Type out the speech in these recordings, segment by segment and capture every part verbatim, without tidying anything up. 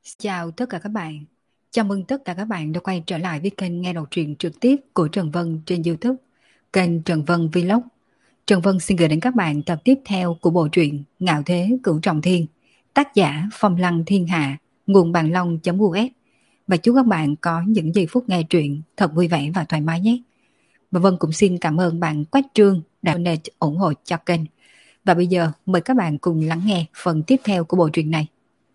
Chào tất cả các bạn. Chào mừng tất cả các bạn đã quay trở lại với kênh nghe đọc truyện trực tiếp của Trần Vân trên YouTube, kênh Trần Vân Vlog. Trần Vân xin gửi đến các bạn tập tiếp theo của bộ truyện Ngạo Thế Cửu Trọng Thiên, tác giả Phong Lăng Thiên Hạ, nguồn bàn long.us. Và chúc các bạn có những giây phút nghe truyện thật vui vẻ và thoải mái nhé. Và Vân cũng xin cảm ơn bạn Quách Trương đã donate ủng hộ cho kênh. Và bây giờ mời các bạn cùng lắng nghe phần tiếp theo của bộ truyện này.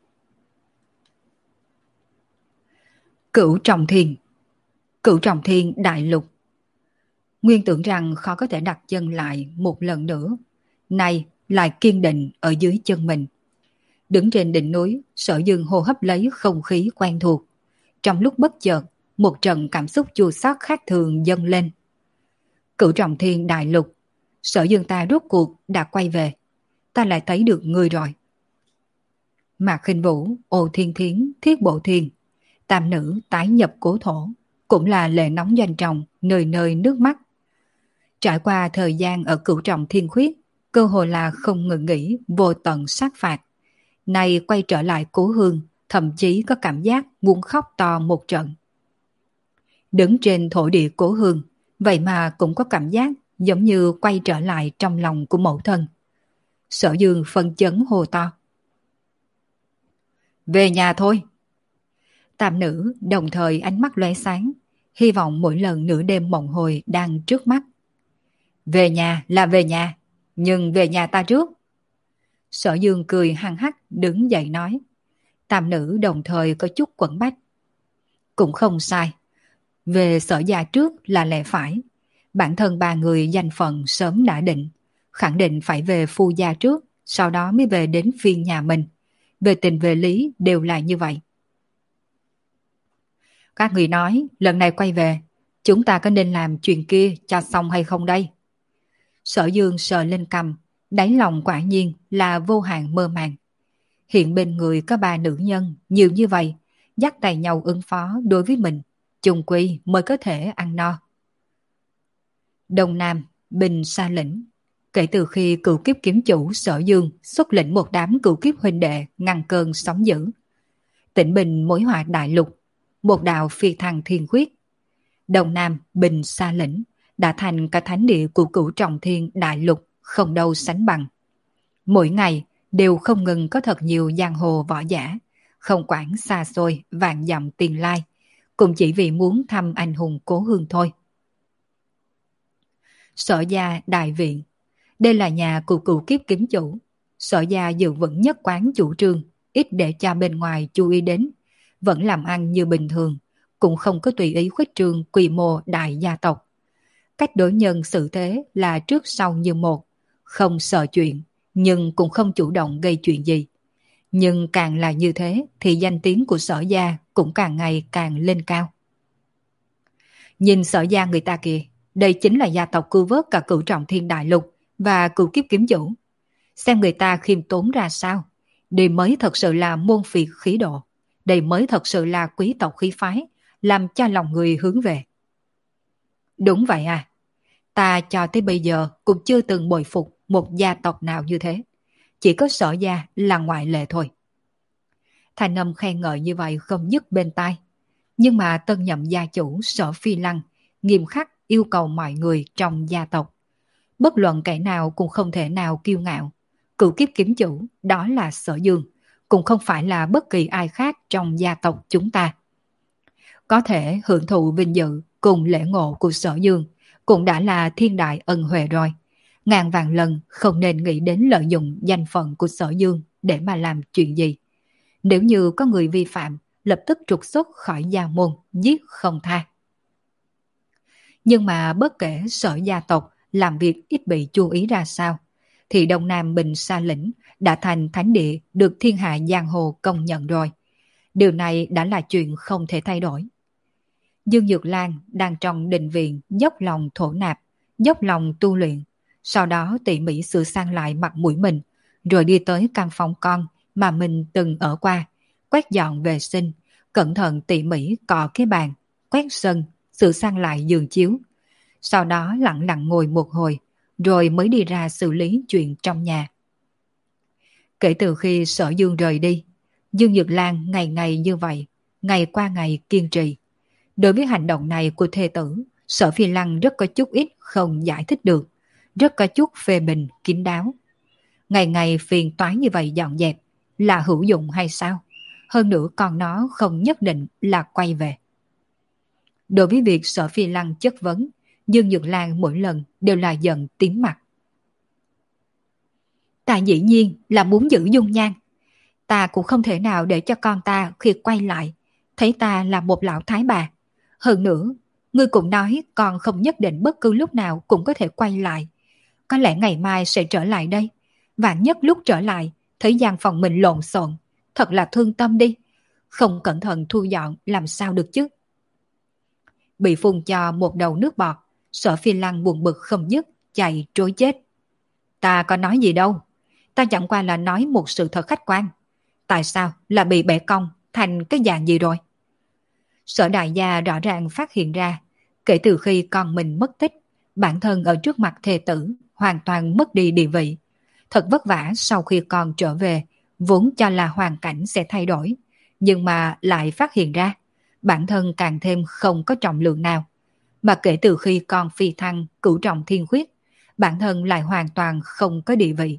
Cửu Trọng Thiên. Cửu Trọng Thiên đại lục. Nguyên tưởng rằng khó có thể đặt chân lại một lần nữa, nay lại kiên định ở dưới chân mình. Đứng trên đỉnh núi, Sở Dương hô hấp lấy không khí quen thuộc. Trong lúc bất chợt, một trận cảm xúc chua xót khác thường dâng lên. Cửu Trọng Thiên đại lục, Sở Dương ta rốt cuộc đã quay về. Ta lại thấy được người rồi. Mạc Khinh Vũ, Ô Thiên Thiến, Thiết Bộ Thiên, tam nữ tái nhập cố thổ, cũng là lệ nóng doanh trọng, nơi nơi nước mắt. Trải qua thời gian ở Cửu Trọng Thiên Khuyết, cơ hội là không ngừng nghỉ vô tận sát phạt. Nay quay trở lại cố hương, thậm chí có cảm giác muốn khóc to một trận. Đứng trên thổ địa cố hương, vậy mà cũng có cảm giác giống như quay trở lại trong lòng của mẫu thân. Sở Dương phân chấn hô to. Về nhà thôi. Tam nữ đồng thời ánh mắt lóe sáng, hy vọng mỗi lần nửa đêm mộng hồi đang trước mắt. Về nhà là về nhà, nhưng về nhà ta trước. Sở Dương cười hăng hắc đứng dậy nói. Tam nữ đồng thời có chút quẫn bách. Cũng không sai. Về Sở gia trước là lẽ phải. Bản thân ba người danh phận sớm đã định, khẳng định phải về phu gia trước, sau đó mới về đến phiên nhà mình. Về tình về lý đều là như vậy. Các người nói lần này quay về, chúng ta có nên làm chuyện kia cho xong hay không đây? Sở Dương sờ lên cằm, đáy lòng quả nhiên là vô hạn mơ màng. Hiện bên người có ba nữ nhân nhiều như vậy, dắt tay nhau ứng phó đối với mình, chung quy mới có thể ăn no. Đông Nam, Bình Sa Lĩnh. Kể từ khi cửu kiếp kiếm chủ Sở Dương xuất lĩnh một đám cửu kiếp huynh đệ ngăn cơn sóng dữ. Tỉnh Bình mối họa đại lục, một đạo phi thăng thiên khuyết. Đông Nam, Bình Sa Lĩnh đã thành cả thánh địa của Cửu Trọng Thiên đại lục không đâu sánh bằng. Mỗi ngày đều không ngừng có thật nhiều giang hồ võ giả, không quản xa xôi vạn dặm tiền lai, cũng chỉ vì muốn thăm anh hùng cố hương thôi. Sở gia đại viện. Đây là nhà của cửu kiếp kiếm chủ. Sở gia giữ vững nhất quán chủ trương, ít để cho bên ngoài chú ý đến, vẫn làm ăn như bình thường, cũng không có tùy ý khuếch trương quy mô đại gia tộc. Cách đối nhân xử thế là trước sau như một, không sợ chuyện, nhưng cũng không chủ động gây chuyện gì. Nhưng càng là như thế thì danh tiếng của Sở gia cũng càng ngày càng lên cao. Nhìn Sở gia người ta kìa, đây chính là gia tộc cứu vớt cả Cửu Trọng Thiên đại lục và cửu kiếp kiếm chủ. Xem người ta khiêm tốn ra sao, đây mới thật sự là môn phiệt khí độ. Đây mới thật sự là quý tộc khí phái, làm cho lòng người hướng về. Đúng vậy à, ta cho tới bây giờ cũng chưa từng bội phục một gia tộc nào như thế. Chỉ có Sở gia là ngoại lệ thôi. Thanh âm khen ngợi như vậy không dứt bên tai. Nhưng mà tân nhậm gia chủ Sở Phi Lăng nghiêm khắc yêu cầu mọi người trong gia tộc. Bất luận kẻ nào cũng không thể nào kiêu ngạo. Cửu kiếp kiếm chủ đó là Sở Dương, cũng không phải là bất kỳ ai khác trong gia tộc chúng ta. Có thể hưởng thụ vinh dự cùng lễ ngộ của Sở Dương cũng đã là thiên đại ân huệ rồi. Ngàn vạn lần không nên nghĩ đến lợi dụng danh phận của Sở Dương để mà làm chuyện gì. Nếu như có người vi phạm, lập tức trục xuất khỏi gia môn, giết không tha. Nhưng mà bất kể Sở gia tộc làm việc ít bị chú ý ra sao, thì Đông Nam Bình Sa Lĩnh đã thành thánh địa được thiên hạ giang hồ công nhận rồi. Điều này đã là chuyện không thể thay đổi. Dương Nhược Lan đang trong đình viện dốc lòng thổ nạp, dốc lòng tu luyện, sau đó tỉ mỉ sửa sang lại mặt mũi mình, rồi đi tới căn phòng con mà mình từng ở qua, quét dọn vệ sinh, cẩn thận tỉ mỉ cọ cái bàn, quét sân, sửa sang lại giường chiếu. Sau đó lặng lặng ngồi một hồi, rồi mới đi ra xử lý chuyện trong nhà. Kể từ khi Sở Dương rời đi, Dương Nhược Lan ngày ngày như vậy, ngày qua ngày kiên trì. Đối với hành động này của thê tử, Sở Phi Lăng rất có chút ít không giải thích được, rất có chút phê bình kín đáo. Ngày ngày phiền toái như vậy dọn dẹp là hữu dụng hay sao? Hơn nữa còn nó không nhất định là quay về. Đối với việc Sở Phi Lăng chất vấn, Dương Nhược Lan mỗi lần đều là giận tím mặt. Ta dĩ nhiên là muốn giữ dung nhan. Ta cũng không thể nào để cho con ta khi quay lại, thấy ta là một lão thái bà. Hơn nữa, ngươi cũng nói con không nhất định bất cứ lúc nào cũng có thể quay lại. Có lẽ ngày mai sẽ trở lại đây. Vạn nhất lúc trở lại, thấy gian phòng mình lộn xộn, thật là thương tâm đi. Không cẩn thận thu dọn làm sao được chứ. Bị phun cho một đầu nước bọt, Sở Phi Lăng buồn bực không dứt, chạy trối chết. Ta có nói gì đâu, ta chẳng qua là nói một sự thật khách quan. Tại sao là bị bẻ cong thành cái dạng gì rồi? Sở đại gia rõ ràng phát hiện ra, kể từ khi con mình mất tích, bản thân ở trước mặt thê tử hoàn toàn mất đi địa vị. Thật vất vả sau khi con trở về, vốn cho là hoàn cảnh sẽ thay đổi, nhưng mà lại phát hiện ra, bản thân càng thêm không có trọng lượng nào. Mà kể từ khi con phi thăng cửu trọng thiên khuyết, bản thân lại hoàn toàn không có địa vị.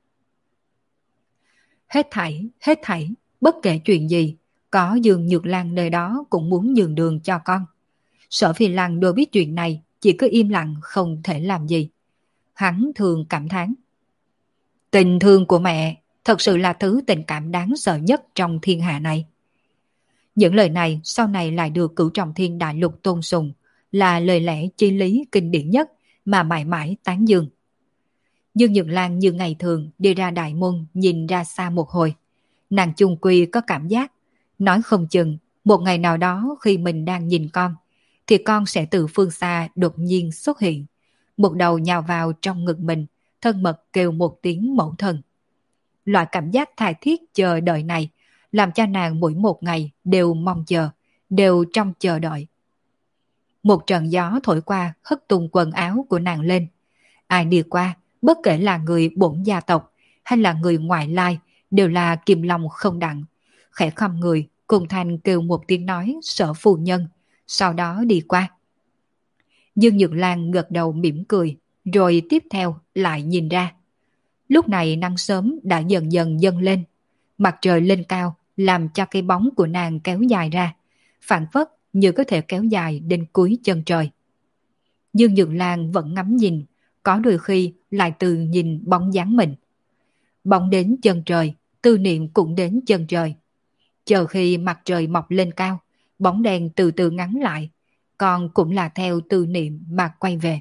Hết thảy, hết thảy, bất kể chuyện gì, có Dương Nhược Lan nơi đó cũng muốn nhường đường cho con. Sở Phi Lăng đối biết chuyện này chỉ cứ im lặng không thể làm gì. Hắn thường cảm thán. Tình thương của mẹ thật sự là thứ tình cảm đáng sợ nhất trong thiên hạ này. Những lời này sau này lại được Cửu Trọng Thiên Đại Lục tôn sùng, là lời lẽ chí lý kinh điển nhất mà mãi mãi tán dương. Dương Nhược Lan như ngày thường đi ra đại môn nhìn ra xa một hồi. Nàng chung quy có cảm giác, nói không chừng một ngày nào đó khi mình đang nhìn con, thì con sẽ từ phương xa đột nhiên xuất hiện, một đầu nhào vào trong ngực mình, thân mật kêu một tiếng mẫu thân. Loại cảm giác tha thiết chờ đợi này làm cho nàng mỗi một ngày đều mong chờ, đều trong chờ đợi. Một trận gió thổi qua hất tung quần áo của nàng lên. Ai đi qua, bất kể là người bổn gia tộc hay là người ngoại lai, đều là kìm lòng không đặng, khẽ khom người cùng thành kêu một tiếng nói Sở phu nhân, sau đó đi qua. Dương Nhược Lan gật đầu mỉm cười, rồi tiếp theo lại nhìn ra. Lúc này nắng sớm đã dần dần dâng lên, mặt trời lên cao làm cho cái bóng của nàng kéo dài ra, phảng phất như có thể kéo dài đến cuối chân trời. Dương Nhược Lan vẫn ngắm nhìn, có đôi khi lại từ nhìn bóng dáng mình. Bóng đến chân trời, tư niệm cũng đến chân trời. Chờ khi mặt trời mọc lên cao, bóng đèn từ từ ngắn lại, còn cũng là theo tư niệm mà quay về.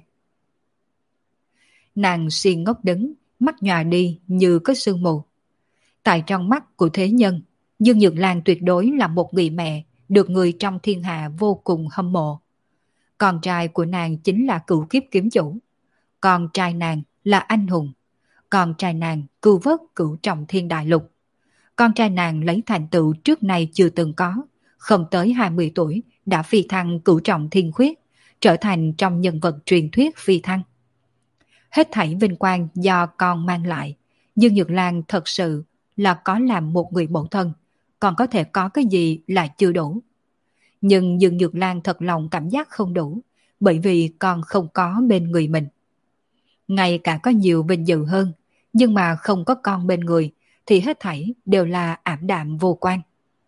Nàng si ngốc đứng, mắt nhòa đi như có sương mù. Tại trong mắt của thế nhân, Dương Nhược Lan tuyệt đối là một người mẹ được người trong thiên hạ vô cùng hâm mộ. Con trai của nàng chính là cửu kiếp kiếm chủ. Con trai nàng là anh hùng. Con trai nàng cứu vớt cửu trọng thiên đại lục. Con trai nàng lấy thành tựu trước nay chưa từng có, không tới hai mươi tuổi đã phi thăng cửu trọng thiên khuyết, trở thành trong nhân vật truyền thuyết phi thăng. Hết thảy vinh quang do con mang lại, Dương Nhược Lan thật sự là có làm một người mẫu thân, còn có thể có cái gì là chưa đủ. Nhưng Dương Nhược Lan thật lòng cảm giác không đủ, bởi vì con không có bên người mình. Ngay cả có nhiều vinh dự hơn, nhưng mà không có con bên người, thì hết thảy đều là ảm đạm vô quan.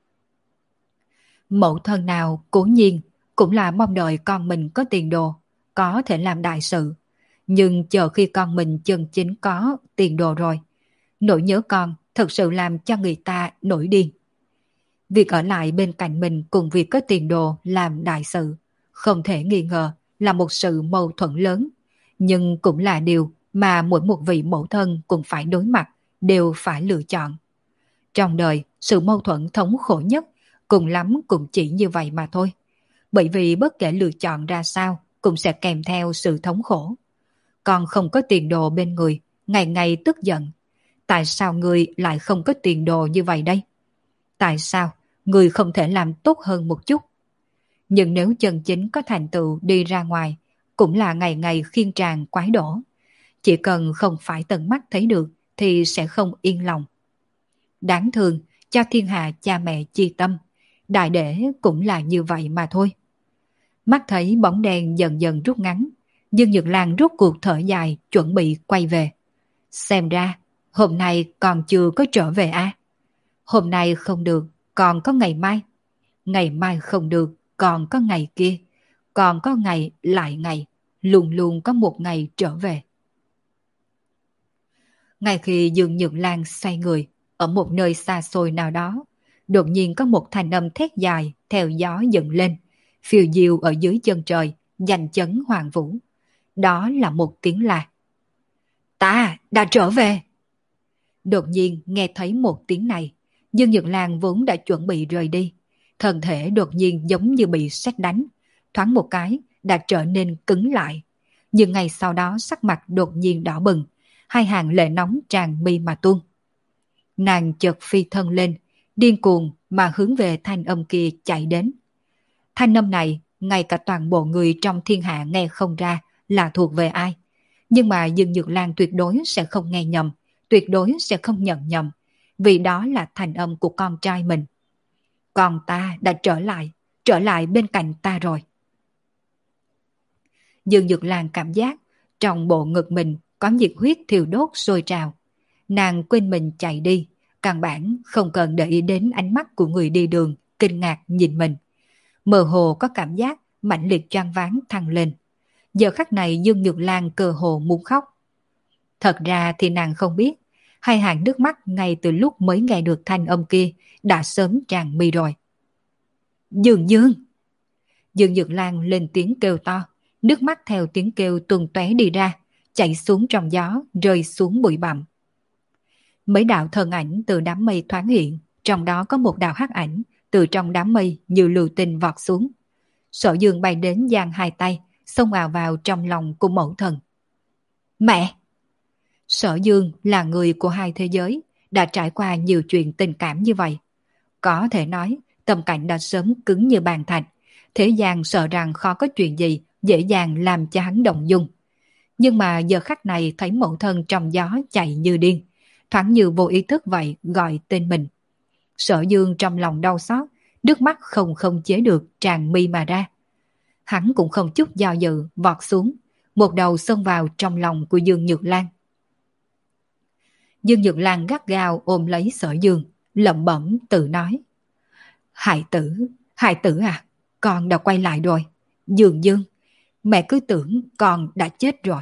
Mẫu thân nào cố nhiên cũng là mong đợi con mình có tiền đồ, có thể làm đại sự. Nhưng chờ khi con mình chân chính có tiền đồ rồi, nỗi nhớ con thật sự làm cho người ta nổi điên. Việc ở lại bên cạnh mình cùng việc có tiền đồ làm đại sự, không thể nghi ngờ là một sự mâu thuẫn lớn, nhưng cũng là điều mà mỗi một vị mẫu thân cũng phải đối mặt, đều phải lựa chọn. Trong đời, sự mâu thuẫn thống khổ nhất cùng lắm cũng chỉ như vậy mà thôi. Bởi vì bất kể lựa chọn ra sao cũng sẽ kèm theo sự thống khổ. Con không có tiền đồ bên người, ngày ngày tức giận. Tại sao người lại không có tiền đồ như vậy đây? Tại sao người không thể làm tốt hơn một chút? Nhưng nếu chân chính có thành tựu đi ra ngoài, cũng là ngày ngày khiên tràn quái đổ. Chỉ cần không phải tận mắt thấy được thì sẽ không yên lòng. Đáng thương, cho thiên hạ cha mẹ chi tâm. Đại để cũng là như vậy mà thôi. Mắt thấy bóng đen dần dần rút ngắn, Dương Nhược Lan rút cuộc thở dài chuẩn bị quay về. Xem ra, hôm nay còn chưa có trở về à? Hôm nay không được, còn có ngày mai. Ngày mai không được, còn có ngày kia. Còn có ngày lại ngày, luôn luôn có một ngày trở về. Ngay khi Dương Nhược Lan xoay người, ở một nơi xa xôi nào đó, đột nhiên có một thanh âm thét dài theo gió dựng lên, phiêu diêu ở dưới chân trời, giành chấn hoàng vũ. Đó là một tiếng la. Ta đã trở về! Đột nhiên nghe thấy một tiếng này, Dương Nhược Lan vốn đã chuẩn bị rời đi. Thân thể đột nhiên giống như bị sét đánh, thoáng một cái đã trở nên cứng lại. Nhưng ngày sau đó sắc mặt đột nhiên đỏ bừng, hai hàng lệ nóng tràn mi mà tuôn. Nàng chợt phi thân lên, điên cuồng mà hướng về thanh âm kia chạy đến. Thanh âm này, ngay cả toàn bộ người trong thiên hạ nghe không ra là thuộc về ai. Nhưng mà Dương Nhược Lan tuyệt đối sẽ không nghe nhầm, tuyệt đối sẽ không nhận nhầm, vì đó là thanh âm của con trai mình. Con ta đã trở lại, trở lại bên cạnh ta rồi. Dương Nhược Lan cảm giác trong bộ ngực mình có nhiệt huyết thiêu đốt sôi trào. Nàng quên mình chạy đi, căn bản không cần để ý đến ánh mắt của người đi đường kinh ngạc nhìn mình. Mơ hồ có cảm giác mãnh liệt choáng váng thăng lên. Giờ khắc này Dương Nhược Lan cơ hồ muốn khóc. Thật ra thì nàng không biết, hai hàng nước mắt ngay từ lúc mới nghe được thanh âm kia đã sớm tràn mi rồi. Dương Dương! Dương Nhược Lan lên tiếng kêu to, nước mắt theo tiếng kêu tuôn tóe đi ra, chảy xuống trong gió, rơi xuống bụi bặm. Mấy đạo thân ảnh từ đám mây thoáng hiện, trong đó có một đạo hắc ảnh từ trong đám mây như lưu tinh vọt xuống. Sở Dương bay đến giang hai tay, xông ào vào trong lòng của mẫu thần. Mẹ! Sở Dương là người của hai thế giới, đã trải qua nhiều chuyện tình cảm như vậy. Có thể nói, tâm cảnh đã sớm cứng như bàn thạch, thế gian sợ rằng khó có chuyện gì dễ dàng làm cho hắn động dung. Nhưng mà giờ khắc này thấy mẫu thân trong gió chạy như điên, thoáng như vô ý thức vậy gọi tên mình. Sở Dương trong lòng đau xót, nước mắt không không chế được tràn mi mà ra. Hắn cũng không chút do dự vọt xuống, một đầu xông vào trong lòng của Dương Nhược Lan. Dương Nhược Lan gắt gao ôm lấy Sở Dương, lẩm bẩm tự nói. Hải tử, hải tử à, con đã quay lại rồi. Dương Dương, mẹ cứ tưởng con đã chết rồi.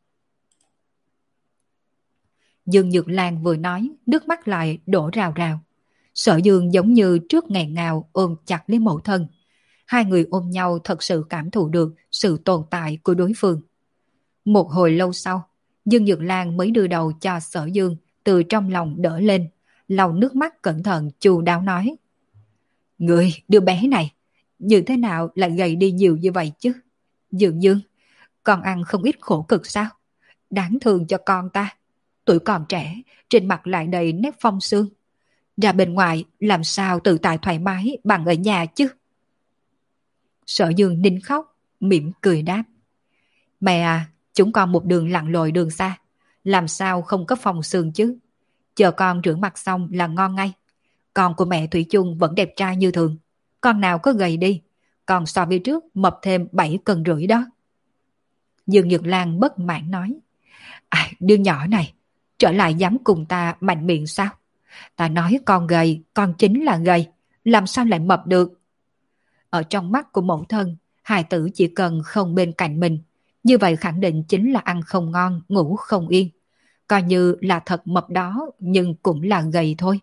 Dương Nhược Lan vừa nói, nước mắt lại đổ rào rào. Sở Dương giống như trước ngày nào ôm chặt lấy mẫu thân. Hai người ôm nhau thật sự cảm thụ được sự tồn tại của đối phương. Một hồi lâu sau, Dương Nhược Lan mới đưa đầu cho Sở Dương từ trong lòng đỡ lên, lau nước mắt cẩn thận chu đáo nói. Người, đứa bé này, như thế nào lại gầy đi nhiều như vậy chứ? Dương Dương, con ăn không ít khổ cực sao? Đáng thương cho con ta. Tuổi còn trẻ, trên mặt lại đầy nét phong sương. Ra bên ngoài làm sao tự tại thoải mái bằng ở nhà chứ? Sở Dương nín khóc, mỉm cười đáp. Mẹ à, chúng con một đường lặn lội đường xa, làm sao không có phong sương chứ? Chờ con rửa mặt xong là ngon ngay. Con của mẹ Thủy chung vẫn đẹp trai như thường. Con nào có gầy đi, còn so với trước mập thêm bảy cân rưỡi đó. Dương Nhược Lan bất mãn nói. À, đứa nhỏ này, trở lại dám cùng ta mạnh miệng sao? Ta nói con gầy, con chính là gầy, làm sao lại mập được? Ở trong mắt của mẫu thân, hài tử chỉ cần không bên cạnh mình, như vậy khẳng định chính là ăn không ngon, ngủ không yên. Coi như là thật mập đó, nhưng cũng là gầy thôi.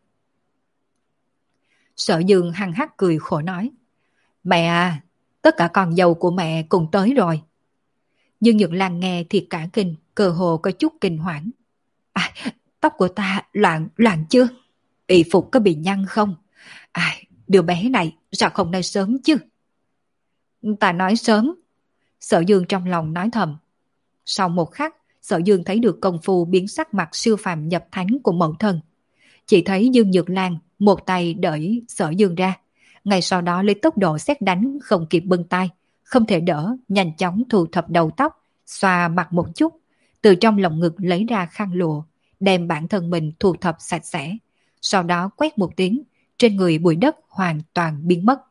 Sở Dương hăng hắc cười khổ nói. Mẹ à, tất cả con dâu của mẹ cùng tới rồi. Dương Nhược Lan nghe thì cả kinh, cơ hồ có chút kinh hoảng. À, tóc của ta loạn, loạn chưa? Y phục có bị nhăn không? À, đứa bé này sao không nói sớm chứ? Ta nói sớm. Sở Dương trong lòng nói thầm. Sau một khắc, Sở Dương thấy được công phu biến sắc mặt siêu phàm nhập thánh của mẫu thân. Chỉ thấy Dương Nhược Lan một tay đẩy Sở Dương ra, ngay sau đó lấy tốc độ sét đánh không kịp bưng tay, không thể đỡ, nhanh chóng thu thập đầu tóc, xoa mặt một chút, từ trong lồng ngực lấy ra khăn lụa, đem bản thân mình thu thập sạch sẽ, sau đó quét một tiếng, trên người bụi đất hoàn toàn biến mất.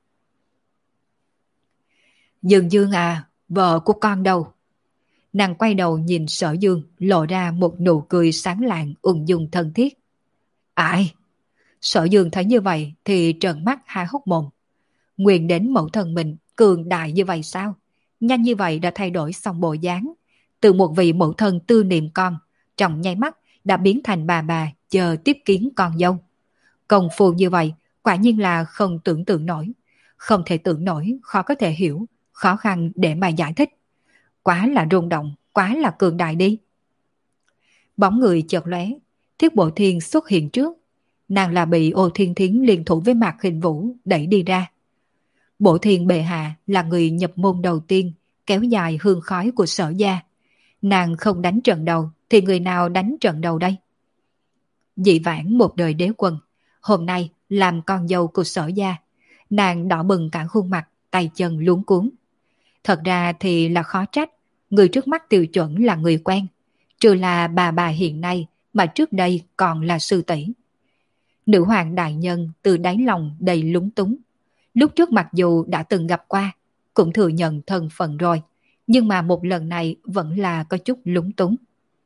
Dương Dương à, vợ của con đâu? Nàng quay đầu nhìn Sở Dương, lộ ra một nụ cười sáng lạng ung dung thân thiết. Ai? Sở Dương thấy như vậy thì trợn mắt há hốc mồm. Nguyện đến mẫu thân mình cường đại như vậy sao? Nhanh như vậy đã thay đổi xong bộ dáng. Từ một vị mẫu thân tư niệm con, trong nháy mắt đã biến thành bà bà chờ tiếp kiến con dâu. Công phu như vậy quả nhiên là không tưởng tượng nổi. Không thể tưởng nổi, khó có thể hiểu, khó khăn để mà giải thích. Quá là rung động, quá là cường đại đi. Bóng người chợt lóe, Thiết Bộ Thiên xuất hiện trước. Nàng là bị Ô Thiên Thiến liên thủ với Mạc Hình Vũ đẩy đi ra. Bộ Thiên bệ hạ là người nhập môn đầu tiên kéo dài hương khói của Sở gia. Nàng không đánh trận đầu thì người nào đánh trận đầu đây? Dị vãng một đời đế quân, hôm nay làm con dâu của Sở gia. Nàng đỏ bừng cả khuôn mặt, tay chân luống cuống. Thật ra thì là khó trách, người trước mắt tiêu chuẩn là người quen, trừ là bà bà hiện nay mà trước đây còn là sư tỷ. Nữ hoàng đại nhân từ đáy lòng đầy lúng túng. Lúc trước mặc dù đã từng gặp qua, cũng thừa nhận thân phận rồi, nhưng mà một lần này vẫn là có chút lúng túng.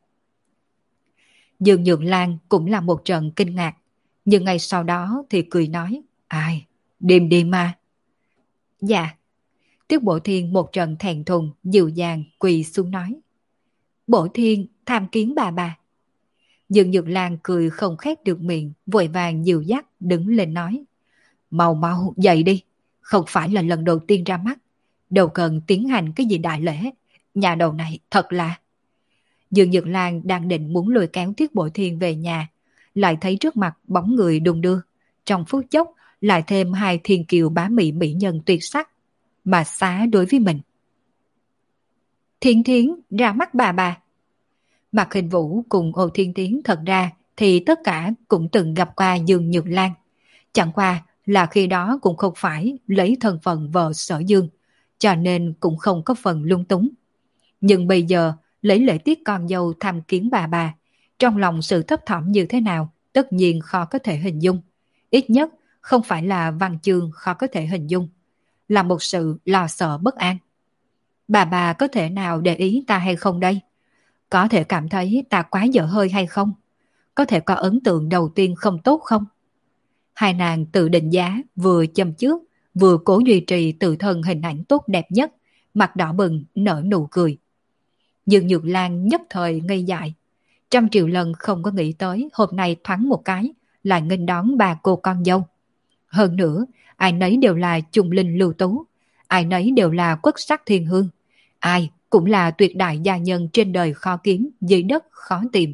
Dương Nhược Lan cũng là một trận kinh ngạc, nhưng ngay sau đó thì cười nói, ai, đêm đi mà. Dạ. Tiết Bộ Thiên một trận thẹn thùng, dịu dàng quỳ xuống nói. Bộ Thiên tham kiến bà bà. Dương Nhược Lan cười không khép được miệng, vội vàng dìu dắt đứng lên nói. Mau mau dậy đi, không phải là lần đầu tiên ra mắt, đâu cần tiến hành cái gì đại lễ, nhà đầu này thật là... Dương Nhược Lan đang định muốn lôi kéo Thiết Bộ Thiên về nhà, lại thấy trước mặt bóng người đung đưa, trong phút chốc lại thêm hai thiên kiều bá mỹ mỹ nhân tuyệt sắc, mà xá đối với mình. Thiên Thiến ra mắt bà bà. Mạc Hình Vũ cùng Ô Thiên Thiến thật ra thì tất cả cũng từng gặp qua Dương Nhược Lan, chẳng qua là khi đó cũng không phải lấy thân phận vợ Sở Dương, cho nên cũng không có phần lung túng. Nhưng bây giờ lấy lễ tiết con dâu tham kiến bà bà, trong lòng sự thấp thỏm như thế nào tất nhiên khó có thể hình dung. Ít nhất không phải là văn chương khó có thể hình dung, là một sự lo sợ bất an. Bà bà có thể nào để ý ta hay không đây? Có thể cảm thấy ta quá dở hơi hay không? Có thể có ấn tượng đầu tiên không tốt không? Hai nàng tự định giá, vừa châm chước, vừa cố duy trì tự thân hình ảnh tốt đẹp nhất, mặt đỏ bừng, nở nụ cười. Dương Nhược Lan nhất thời ngây dại. Trăm triệu lần không có nghĩ tới hôm nay thoáng một cái, lại nghênh đón bà cô con dâu. Hơn nữa, ai nấy đều là trung linh lưu tú, ai nấy đều là quốc sắc thiên hương, ai cũng là tuyệt đại gia nhân trên đời khó kiếm, dưới đất khó tìm.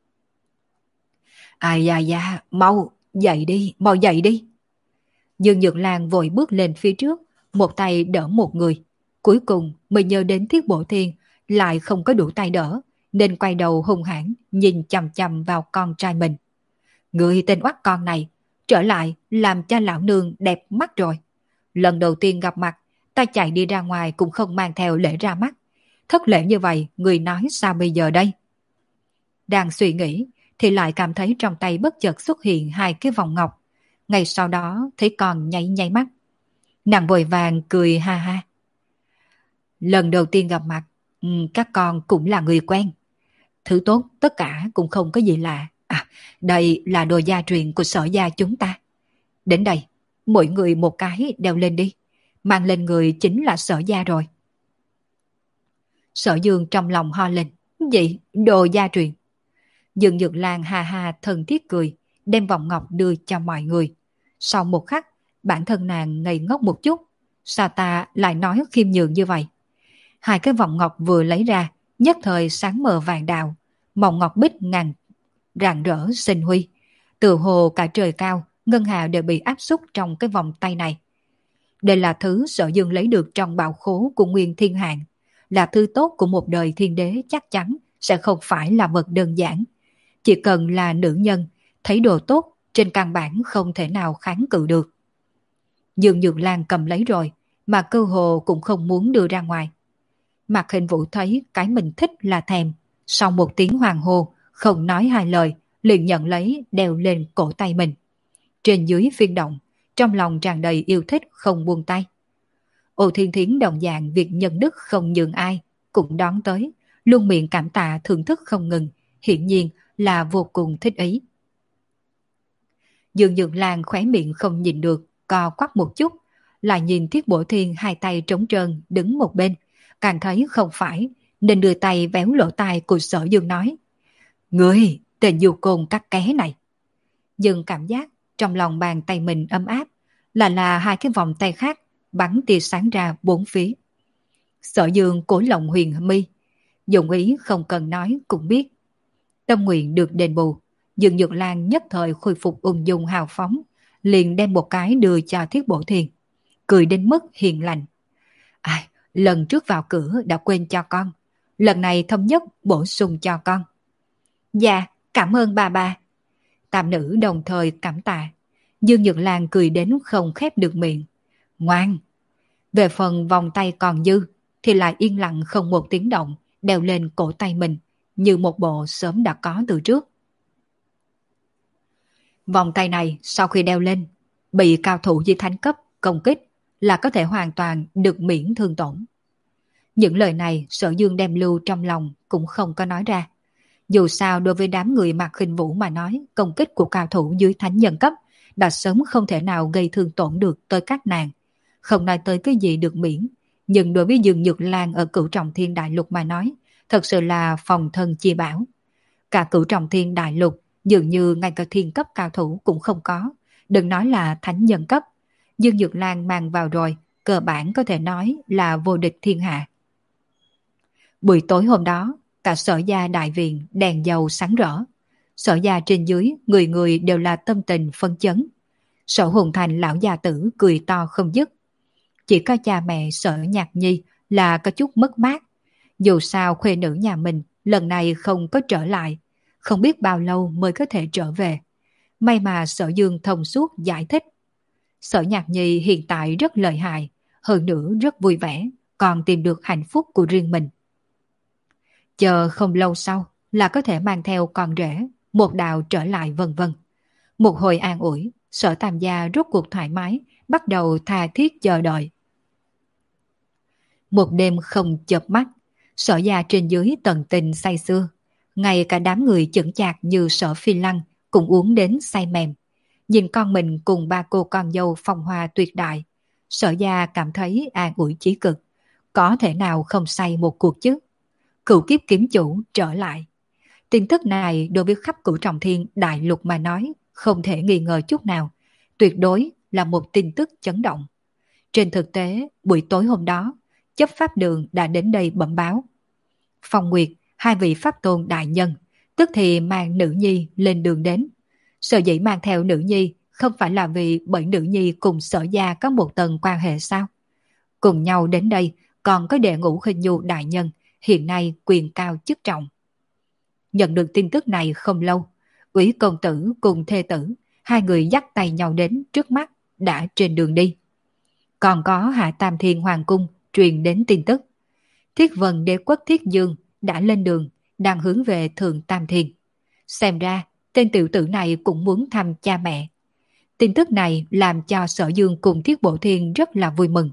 Ai da da, mau, dậy đi, mau dậy đi. Dương Nhược Lan vội bước lên phía trước, một tay đỡ một người. Cuối cùng mới nhớ đến Thiết Bộ Thiên lại không có đủ tay đỡ, nên quay đầu hung hãn nhìn chằm chằm vào con trai mình. Người tên oắt con này, trở lại làm cho lão nương đẹp mắt rồi. Lần đầu tiên gặp mặt, ta chạy đi ra ngoài cũng không mang theo lễ ra mắt. Thất lễ như vậy, người nói sao bây giờ đây? Đang suy nghĩ, thì lại cảm thấy trong tay bất chợt xuất hiện hai cái vòng ngọc. Ngay sau đó thấy con nháy nháy mắt. Nàng vội vàng cười ha ha. Lần đầu tiên gặp mặt, các con cũng là người quen. Thứ tốt tất cả cũng không có gì lạ. À, đây là đồ gia truyền của Sở gia chúng ta. Đến đây, mỗi người một cái đeo lên đi. Mang lên người chính là Sở gia rồi. Sở Dương trong lòng ho lên. Gì? Đồ gia truyền? Dương Nhược Lan ha ha thân thiết cười, đem vòng ngọc đưa cho mọi người. Sau một khắc, bản thân nàng ngây ngốc một chút. Sao ta lại nói khiêm nhường như vậy? Hai cái vòng ngọc vừa lấy ra, nhất thời sáng mờ vàng đào, màu ngọc bích ngàn rạng rỡ sinh huy. Từ hồ cả trời cao, ngân hà đều bị áp xúc trong cái vòng tay này. Đây là thứ Sở Dương lấy được trong bảo khố của Nguyên Thiên Hạng, là thứ tốt của một đời thiên đế, chắc chắn sẽ không phải là vật đơn giản. Chỉ cần là nữ nhân, thấy đồ tốt, trên căn bản không thể nào kháng cự được. Dương Nhược Lan cầm lấy rồi, mà cơ hồ cũng không muốn đưa ra ngoài. Mạc Hình Vũ thấy cái mình thích là thèm, sau một tiếng hoàng hô, không nói hai lời, liền nhận lấy đeo lên cổ tay mình. Trên dưới phiên động, trong lòng tràn đầy yêu thích không buông tay. Ô Thiên Thiến đồng dạng việc nhân đức không nhường ai, cũng đón tới, luôn miệng cảm tạ thưởng thức không ngừng, hiển nhiên là vô cùng thích ý. Dương Nhược Lan khóe miệng không nhìn được, co quắp một chút, lại nhìn Thiết Bổ Thiên hai tay trống trơn đứng một bên, càng thấy không phải, nên đưa tay véo lỗ tai của Sở Dương nói: "Ngươi, tên du côn cắt ké này." Dương cảm giác trong lòng bàn tay mình ấm áp, là là hai cái vòng tay khác bắn tia sáng ra bốn phía. Sở Dương cổ lộng huyền mi, dụng ý không cần nói cũng biết. Tâm nguyện được đền bù, Dương Nhược Lan nhất thời khôi phục ung dung hào phóng, liền đem một cái đưa cho Thiết Bổ Thiên, cười đến mức hiền lành. "Ai, lần trước vào cửa đã quên cho con, lần này thống nhất bổ sung cho con." "Dạ, cảm ơn bà bà." Tam nữ đồng thời cảm tạ. Dương Nhược Lan cười đến không khép được miệng. Ngoan. Về phần vòng tay còn dư thì lại yên lặng không một tiếng động đeo lên cổ tay mình, như một bộ sớm đã có từ trước. Vòng tay này sau khi đeo lên, bị cao thủ di thánh cấp công kích là có thể hoàn toàn được miễn thương tổn. Những lời này Sở Dương đem lưu trong lòng cũng không có nói ra. Dù sao đối với đám người Mạc Khinh Vũ mà nói, công kích của cao thủ dưới thánh nhân cấp đã sớm không thể nào gây thương tổn được tới các nàng. Không nói tới cái gì được miễn, nhưng đối với Dương Nhược Lan ở Cửu Trọng Thiên Đại Lục mà nói, thật sự là phòng thân chi bảo. Cả Cửu Trọng Thiên Đại Lục dường như ngay cả thiên cấp cao thủ cũng không có, đừng nói là thánh nhân cấp. Dương Nhược Lan mang vào rồi, cơ bản có thể nói là vô địch thiên hạ. Buổi tối hôm đó, cả Sở gia đại viện đèn dầu sáng rỡ. Sở gia trên dưới, người người đều là tâm tình phấn chấn. Sở Hùng Thành lão già tử cười to không dứt. Chỉ có cha mẹ Sở Nhạc Nhi là có chút mất mát. Dù sao khuê nữ nhà mình lần này không có trở lại, không biết bao lâu mới có thể trở về. May mà Sở Dương thông suốt giải thích. Sở Nhạc Nhi hiện tại rất lợi hại, hơn nữa rất vui vẻ, còn tìm được hạnh phúc của riêng mình. Chờ không lâu sau là có thể mang theo con rể, một đạo trở lại vân vân. Một hồi an ủi, Sở Tam gia rốt cuộc thoải mái, bắt đầu tha thiết chờ đợi. Một đêm không chợp mắt, Sở gia trên dưới tận tình say sưa. Ngay cả đám người chững chạc như Sở Phi Lăng cũng uống đến say mềm. Nhìn con mình cùng ba cô con dâu phong hoa tuyệt đại, Sở gia cảm thấy an ủi chí cực. Có thể nào không say một cuộc chứ? Cửu kiếp kiếm chủ trở lại. Tin tức này đối với khắp Cửu Trọng Thiên Đại Lục mà nói không thể nghi ngờ chút nào, tuyệt đối là một tin tức chấn động. Trên thực tế, buổi tối hôm đó, chấp pháp đường đã đến đây bẩm báo. Phong Nguyệt, hai vị pháp tôn đại nhân, tức thì mang nữ nhi lên đường đến. Sở dĩ mang theo nữ nhi không phải là vì bởi nữ nhi cùng Sở gia có một tầng quan hệ sao? Cùng nhau đến đây còn có đệ ngũ Khinh Nhu đại nhân, hiện nay quyền cao chức trọng. Nhận được tin tức này không lâu, Úy công tử cùng thê tử, hai người dắt tay nhau đến trước mắt, đã trên đường đi. Còn có Hạ Tam Thiên Hoàng Cung truyền đến tin tức. Thiết Vân Đế quốc Thiết Dương đã lên đường, đang hướng về Thượng Tam Thiên. Xem ra, tên tiểu tử này cũng muốn thăm cha mẹ. Tin tức này làm cho Sở Dương cùng Thiết Bộ Thiên rất là vui mừng.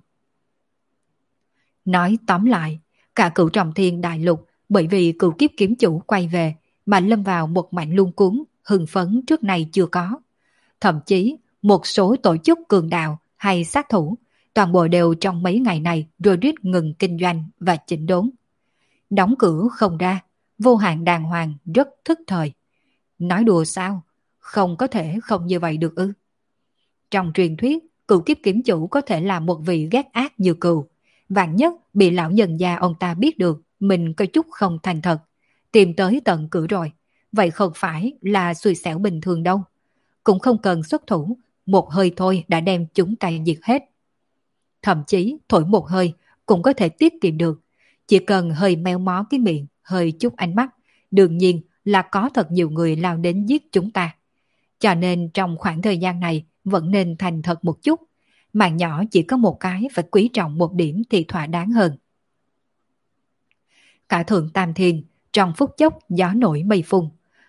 Nói tóm lại, cả Cửu Trọng Thiên Đại Lục bởi vì cửu kiếp kiếm chủ quay về mà lâm vào một mảnh luống cuốn, hưng phấn trước nay chưa có. Thậm chí, một số tổ chức cường đạo hay sát thủ, toàn bộ đều trong mấy ngày này rồi rít ngừng kinh doanh và chỉnh đốn. Đóng cửa không ra, vô hạn đàng hoàng rất thức thời. Nói đùa sao? Không có thể không như vậy được ư? Trong truyền thuyết, cửu kiếp kiếm chủ có thể là một vị ghét ác như cừu. Vạn nhất bị lão nhân gia ông ta biết được mình có chút không thành thật, tìm tới tận cửa rồi. Vậy không phải là xui xẻo bình thường đâu. Cũng không cần xuất thủ, một hơi thôi đã đem chúng ta diệt hết. Thậm chí thổi một hơi cũng có thể tiết kiệm được. Chỉ cần hơi meo mó cái miệng, hơi chút ánh mắt, đương nhiên là có thật nhiều người lao đến giết chúng ta. Cho nên trong khoảng thời gian này vẫn nên thành thật một chút. Mạng nhỏ chỉ có một cái, phải quý trọng một điểm thì thỏa đáng hơn. Cả Thượng Tam Thiên trong phút chốc gió nổi mây phun,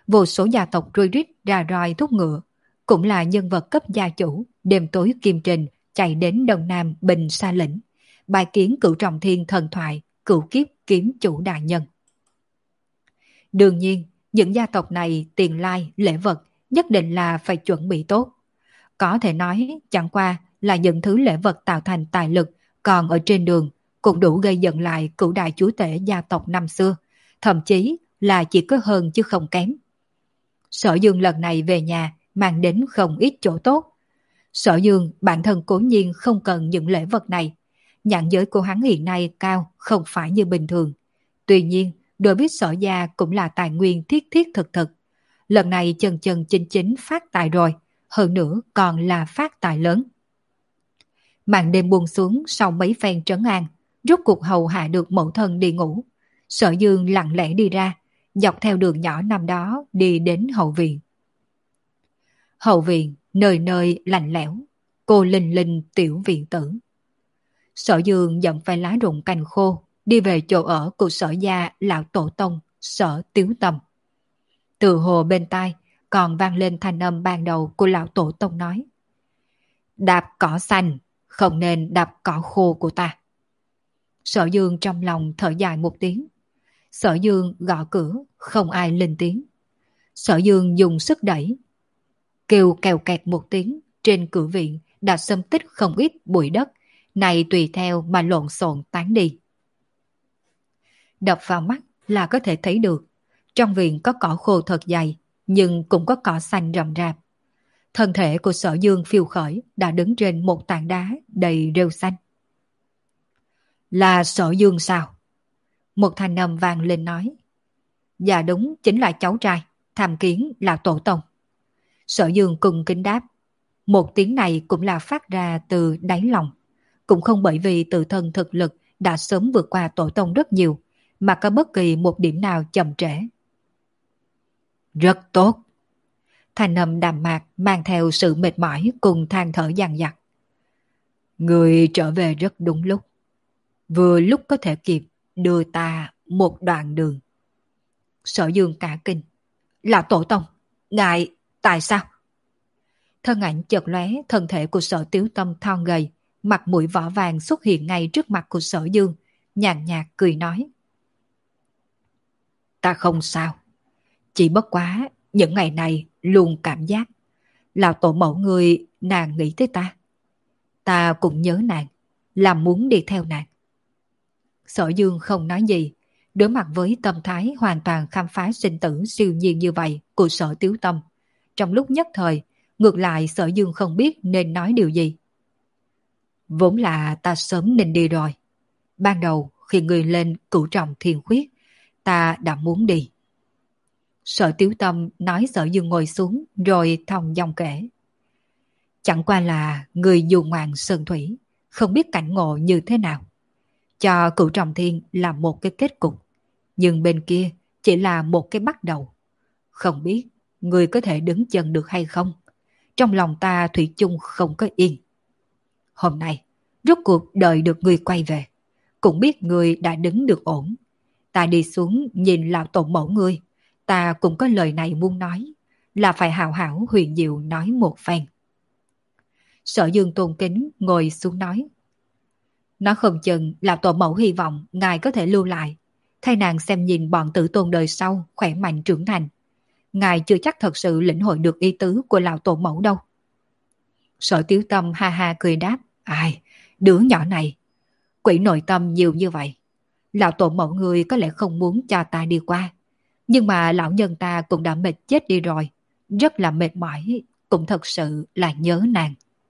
Vô số gia tộc rui rít ra roi thúc ngựa, cũng là nhân vật cấp gia chủ, đêm tối kim trình chạy đến Đông Nam Bình Sa Lĩnh, bài kiến cửu trọng thiên thần thoại, cửu kiếp kiếm chủ đại nhân. Đương nhiên, những gia tộc này tiền lai, lễ vật nhất định là phải chuẩn bị tốt. Có thể nói chẳng qua là những thứ lễ vật tạo thành tài lực, còn ở trên đường cũng đủ gây giận lại cửu đại chúa tể gia tộc năm xưa, thậm chí là chỉ có hơn chứ không kém. Sở Dương lần này về nhà mang đến không ít chỗ tốt. Sở Dương bản thân cố nhiên không cần những lễ vật này, nhãn giới của hắn hiện nay cao không phải như bình thường. Tuy nhiên, đối với Sở gia cũng là tài nguyên thiết thiết thực thực. Lần này chân chân chính chính phát tài rồi, hơn nữa còn là phát tài lớn. Màn đêm buông xuống sau mấy phen trấn an, rốt cuộc hầu hạ được mẫu thân đi ngủ. Sở Dương lặng lẽ đi ra, dọc theo đường nhỏ năm đó đi đến hậu viện. Hậu viện nơi nơi lạnh lẽo, cô linh linh tiểu viện tử. Sở Dương dậm phải lá rụng cành khô, đi về chỗ ở của Sở gia lão tổ tông, Sở Tiếu Tâm. Từ hồ bên tai còn vang lên thanh âm ban đầu của lão tổ tông nói: đạp cỏ xanh, không nên đạp cỏ khô của ta. Sở Dương trong lòng thở dài một tiếng. Sở Dương gõ cửa, không ai lên tiếng. Sở Dương dùng sức đẩy, kêu kèo kẹt một tiếng, trên cửa viện đã xâm tích không ít bụi đất, này tùy theo mà lộn xộn tán đi. Đập vào mắt là có thể thấy được, trong viện có cỏ khô thật dày, nhưng cũng có cỏ xanh rậm rạp. Thân thể của Sở Dương phiêu khởi đã đứng trên một tảng đá đầy rêu xanh. Là Sở Dương sao? Một thanh âm vang lên nói. Dạ đúng, chính là cháu trai, tham kiến là tổ tông. Sở Dương cùng kính đáp. Một tiếng này cũng là phát ra từ đáy lòng, cũng không bởi vì tự thân thực lực đã sớm vượt qua tổ tông rất nhiều, mà có bất kỳ một điểm nào chậm trễ. Rất tốt. Thanh âm đàm mạc mang theo sự mệt mỏi cùng than thở dằng dặc. Người trở về rất đúng lúc, vừa lúc có thể kịp đưa ta một đoạn đường. Sở Dương cả kinh. Là tổ tông, ngài tại sao? Thân ảnh chợt lóe, thân thể của Sở Tiếu Tâm thon gầy, mặt mũi vỏ vàng xuất hiện ngay trước mặt của Sở Dương, nhàn nhạt cười nói. Ta không sao, chỉ bất quá những ngày này luôn cảm giác là tổ mẫu người nàng nghĩ tới ta. Ta cũng nhớ nàng, làm muốn đi theo nàng. Sở Dương không nói gì, đối mặt với tâm thái hoàn toàn khám phá sinh tử siêu nhiên như vậy của Sở Tiếu Tâm. Trong lúc nhất thời, ngược lại Sở Dương không biết nên nói điều gì. Vốn là ta sớm nên đi rồi. Ban đầu khi người lên cửu trọng thiên khuyết, ta đã muốn đi. Sở Tiếu Tâm nói Sở Dương ngồi xuống rồi thong dong kể. Chẳng qua là người dù ngoạn sơn thủy, không biết cảnh ngộ như thế nào. Cho cửu trọng thiên là một cái kết cục, nhưng bên kia chỉ là một cái bắt đầu. Không biết người có thể đứng chân được hay không. Trong lòng ta thủy chung không có yên. Hôm nay, rốt cuộc đợi được người quay về, cũng biết người đã đứng được ổn. Ta đi xuống nhìn lão tổ mẫu ngươi, ta cũng có lời này muốn nói, là phải hào hảo huyền diệu nói một phen. Sở Dương tôn kính ngồi xuống nói. Nó không chừng là tổ mẫu hy vọng ngài có thể lưu lại, thay nàng xem nhìn bọn tử tôn đời sau khỏe mạnh trưởng thành. Ngài chưa chắc thật sự lĩnh hội được ý tứ của lão tổ mẫu đâu. Sở Tiếu Tâm ha ha cười đáp. Ai, đứa nhỏ này, quỷ nội tâm nhiều như vậy. Lão tổ mẫu người có lẽ không muốn cho ta đi qua, nhưng mà lão nhân ta cũng đã mệt chết đi rồi, rất là mệt mỏi, cũng thật sự là nhớ nàng.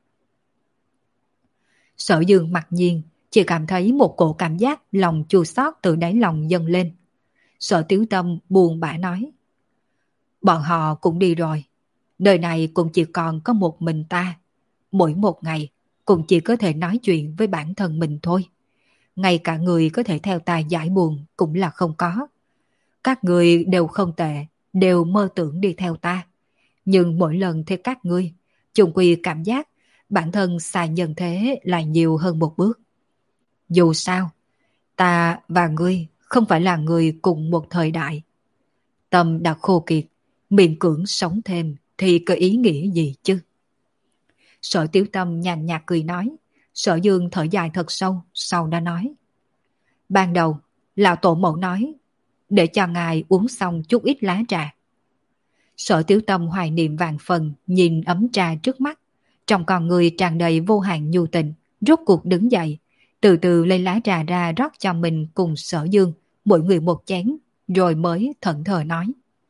Sở Dương mặc nhiên chỉ cảm thấy một cổ cảm giác lòng chua xót từ đáy lòng dâng lên. Sở Tiếu Tâm buồn bã nói. Bọn họ cũng đi rồi, đời này cũng chỉ còn có một mình ta. Mỗi một ngày cũng chỉ có thể nói chuyện với bản thân mình thôi. Ngay cả người có thể theo ta giải buồn cũng là không có. Các người đều không tệ, đều mơ tưởng đi theo ta. Nhưng mỗi lần theo các ngươi, chung quy cảm giác bản thân xa nhân thế lại nhiều hơn một bước. Dù sao, ta và ngươi không phải là người cùng một thời đại. Tâm đã khô kiệt, miễn cưỡng sống thêm thì có ý nghĩa gì chứ? Sở Tiểu Tâm nhàn nhạt cười nói. Sở Dương thở dài thật sâu, sau đó nói. Ban đầu, lão tổ mẫu nói, để cho ngài uống xong chút ít lá trà. Sở Tiểu Tâm hoài niệm vạn phần, nhìn ấm trà trước mắt, trong con người tràn đầy vô hạn nhu tình, rốt cuộc đứng dậy, từ từ lấy lá trà ra rót cho mình cùng Sở Dương, mỗi người một chén, rồi mới thẫn thờ nói.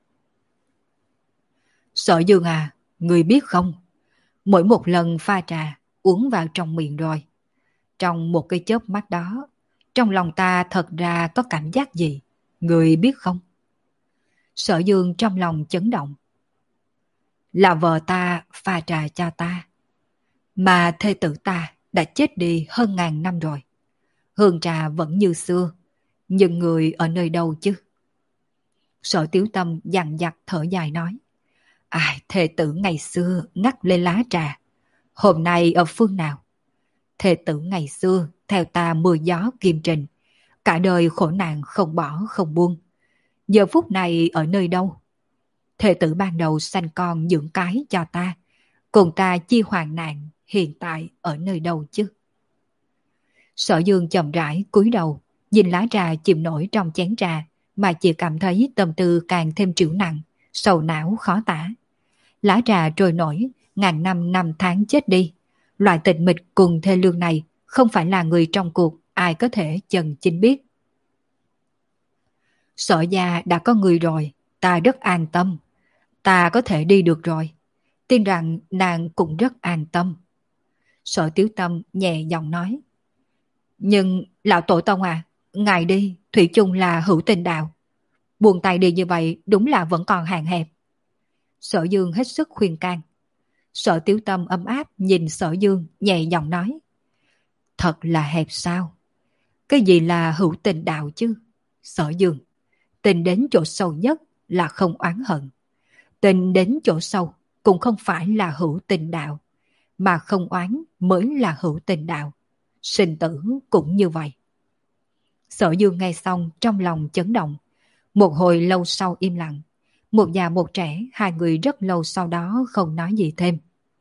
Sở Dương à, người biết không, mỗi một lần pha trà, uống vào trong miệng rồi. Trong một cái chớp mắt đó, trong lòng ta thật ra có cảm giác gì, người biết không? Sở Dương trong lòng chấn động. Là vợ ta pha trà cho ta, mà thê tử ta đã chết đi hơn ngàn năm rồi. Hương trà vẫn như xưa, nhưng người ở nơi đâu chứ? Sở Tiểu Tâm dằn vặt thở dài nói. Ai, thê tử ngày xưa ngắt lên lá trà, hôm nay ở phương nào? Thê tử ngày xưa theo ta mưa gió kim trình, cả đời khổ nạn không bỏ không buông. Giờ phút này ở nơi đâu? Thê tử ban đầu sanh con dưỡng cái cho ta, cùng ta chia hoàn nạn, hiện tại ở nơi đâu chứ? Sở Dương chậm rãi cúi đầu, nhìn lá trà chìm nổi trong chén trà, mà chỉ cảm thấy tâm tư càng thêm trĩu nặng, sầu não khó tả. Lá trà trôi nổi, ngàn năm năm tháng chết đi. Loại tịch mịch cùng thê lương này không phải là người trong cuộc ai có thể chân chính biết. Sở gia đã có người rồi, ta rất an tâm. Ta có thể đi được rồi. Tin rằng nàng cũng rất an tâm. Sở Tiểu Tâm nhẹ giọng nói. Nhưng lão tổ tông à, ngài đi, thủy chung là hữu tình đạo. Buông tay đi như vậy đúng là vẫn còn hạn hẹp. Sở Dương hết sức khuyên can. Sở Tiểu Tâm ấm áp nhìn Sở Dương nhẹ giọng nói. Thật là hẹp sao? Cái gì là hữu tình đạo chứ? Sở Dương, tình đến chỗ sâu nhất là không oán hận. Tình đến chỗ sâu cũng không phải là hữu tình đạo, mà không oán mới là hữu tình đạo. Sinh tử cũng như vậy. Sở Dương nghe xong trong lòng chấn động. Một hồi lâu sau im lặng. Một già một trẻ, hai người rất lâu sau đó không nói gì thêm.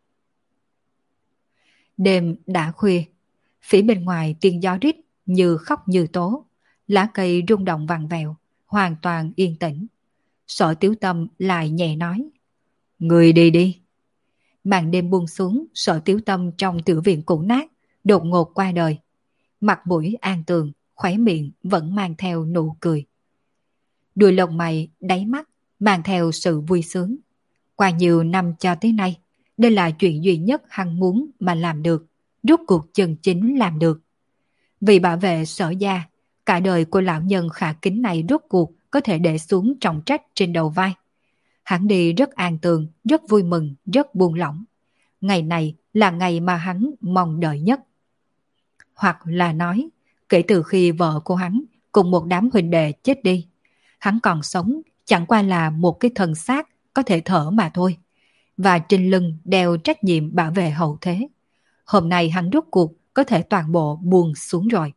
Đêm đã khuya, phía bên ngoài tiếng gió rít như khóc như tố, lá cây rung động vặn vẹo, hoàn toàn yên tĩnh. Sở Tiểu Tâm lại nhẹ nói, người đi đi. Màn đêm buông xuống, Sở Tiểu Tâm trong tiểu viện cũ nát, đột ngột qua đời. Mặt mũi an tường, khóe miệng vẫn mang theo nụ cười. Đuôi lông mày, đáy mắt, mang theo sự vui sướng. Qua nhiều năm cho tới nay, đây là chuyện duy nhất hắn muốn mà làm được, rốt cuộc chân chính làm được. Vì bảo vệ Sở gia, cả đời của lão nhân khả kính này rốt cuộc có thể để xuống trọng trách trên đầu vai. Hắn đi rất an tường, rất vui mừng, rất buông lỏng. Ngày này là ngày mà hắn mong đợi nhất. Hoặc là nói, kể từ khi vợ của hắn cùng một đám huynh đệ chết đi, hắn còn sống chẳng qua là một cái thân xác có thể thở mà thôi, và trên lưng đeo trách nhiệm bảo vệ hậu thế. Hôm nay hắn rốt cuộc có thể toàn bộ buông xuống rồi.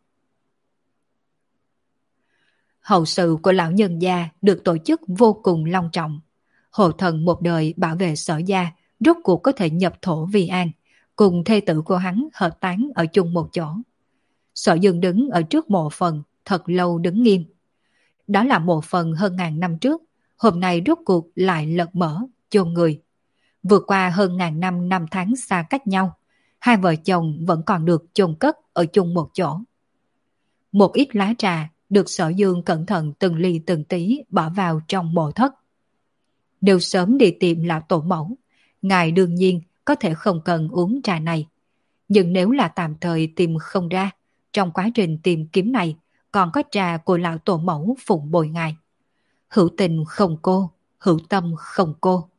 Hậu sự của lão nhân gia được tổ chức vô cùng long trọng. Hộ thần một đời bảo vệ Sở gia rốt cuộc có thể nhập thổ vi an, cùng thê tử của hắn hợp táng ở chung một chỗ. Sở Dương đứng ở trước mộ phần thật lâu đứng nghiêm. Đó là mộ phần hơn ngàn năm trước, hôm nay rốt cuộc lại lật mở, chôn người. Vượt qua hơn ngàn năm năm tháng xa cách nhau, hai vợ chồng vẫn còn được chôn cất ở chung một chỗ. Một ít lá trà được Sở Dương cẩn thận từng ly từng tí bỏ vào trong mộ thất. Nếu sớm đi tìm lão tổ mẫu, ngài đương nhiên có thể không cần uống trà này. Nhưng nếu là tạm thời tìm không ra, trong quá trình tìm kiếm này còn có trà của lão tổ mẫu phụng bồi ngài. Hữu tình không cô, hữu tâm không cô.